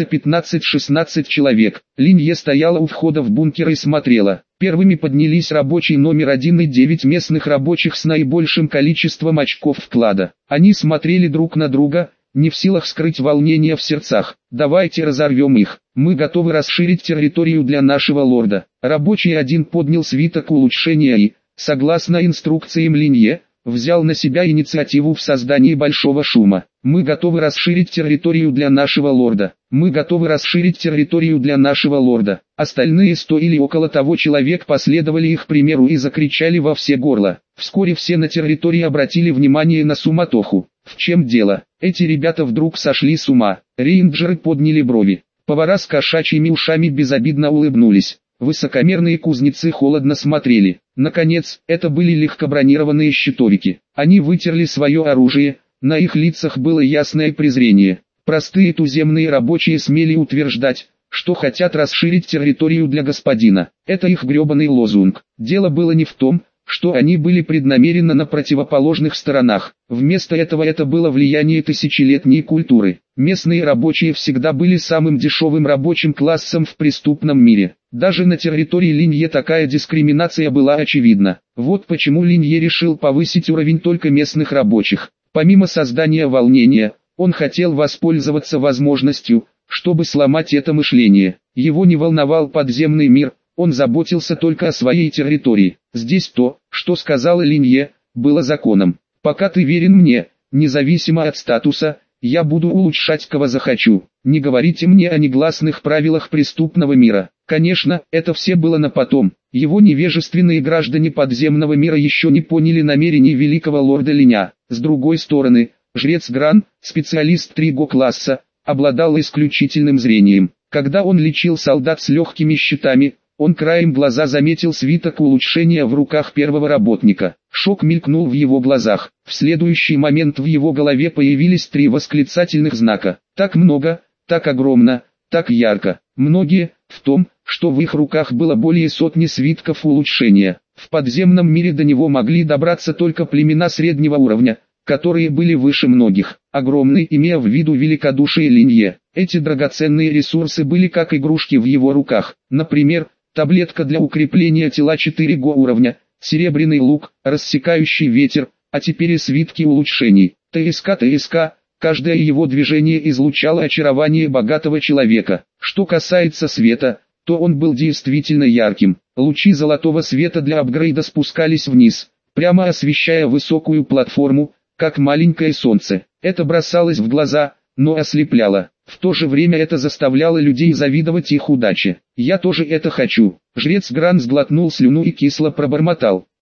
Speaker 1: 15-16 человек. Линье стояла у входа в бункер и смотрела. Первыми поднялись рабочий номер 1 и 9 местных рабочих с наибольшим количеством очков вклада. Они смотрели друг на друга, не в силах скрыть волнение в сердцах. «Давайте разорвем их. Мы готовы расширить территорию для нашего лорда». Рабочий один поднял свиток улучшения и, согласно инструкциям Линье, взял на себя инициативу в создании большого шума. «Мы готовы расширить территорию для нашего лорда. Мы готовы расширить территорию для нашего лорда». Остальные 100 или около того человек последовали их примеру и закричали во все горла. Вскоре все на территории обратили внимание на суматоху. В чем дело? Эти ребята вдруг сошли с ума. Рейнджеры подняли брови. Повара с кошачьими ушами безобидно улыбнулись. Высокомерные кузнецы холодно смотрели. Наконец, это были легкобронированные щитовики. Они вытерли свое оружие, на их лицах было ясное презрение. Простые туземные рабочие смели утверждать, что хотят расширить территорию для господина. Это их гребаный лозунг. Дело было не в том, что они были преднамеренно на противоположных сторонах. Вместо этого это было влияние тысячелетней культуры. Местные рабочие всегда были самым дешевым рабочим классом в преступном мире. Даже на территории Линье такая дискриминация была очевидна. Вот почему Линье решил повысить уровень только местных рабочих. Помимо создания волнения, он хотел воспользоваться возможностью, чтобы сломать это мышление. Его не волновал подземный мир, он заботился только о своей территории. Здесь то, что сказала Линье, было законом. «Пока ты верен мне, независимо от статуса, я буду улучшать кого захочу. Не говорите мне о негласных правилах преступного мира». Конечно, это все было на потом. Его невежественные граждане подземного мира еще не поняли намерений великого лорда Линя. С другой стороны, жрец Гран, специалист 3-го класса, обладал исключительным зрением. Когда он лечил солдат с легкими щитами, он краем глаза заметил свиток улучшения в руках первого работника. Шок мелькнул в его глазах. В следующий момент в его голове появились 3 восклицательных знака. Так много, так огромно, так ярко. Многие, в том, что в их руках было более сотни свитков улучшения. В подземном мире до него могли добраться только племена среднего уровня, которые были выше многих. Огромный, имея в виду великодушие Линье. Эти драгоценные ресурсы были как игрушки в его руках. Например, таблетка для укрепления тела 4 уровня, серебряный лук, рассекающий ветер, а теперь и свитки улучшений. ТСК, каждое его движение излучало очарование богатого человека. Что касается света, то он был действительно ярким. Лучи золотого света для апгрейда спускались вниз, прямо освещая высокую платформу, как маленькое солнце. Это бросалось в глаза, но ослепляло. В то же время это заставляло людей завидовать их удаче. «Я тоже это хочу». Жрец Гран сглотнул слюну и кисло пробормотал.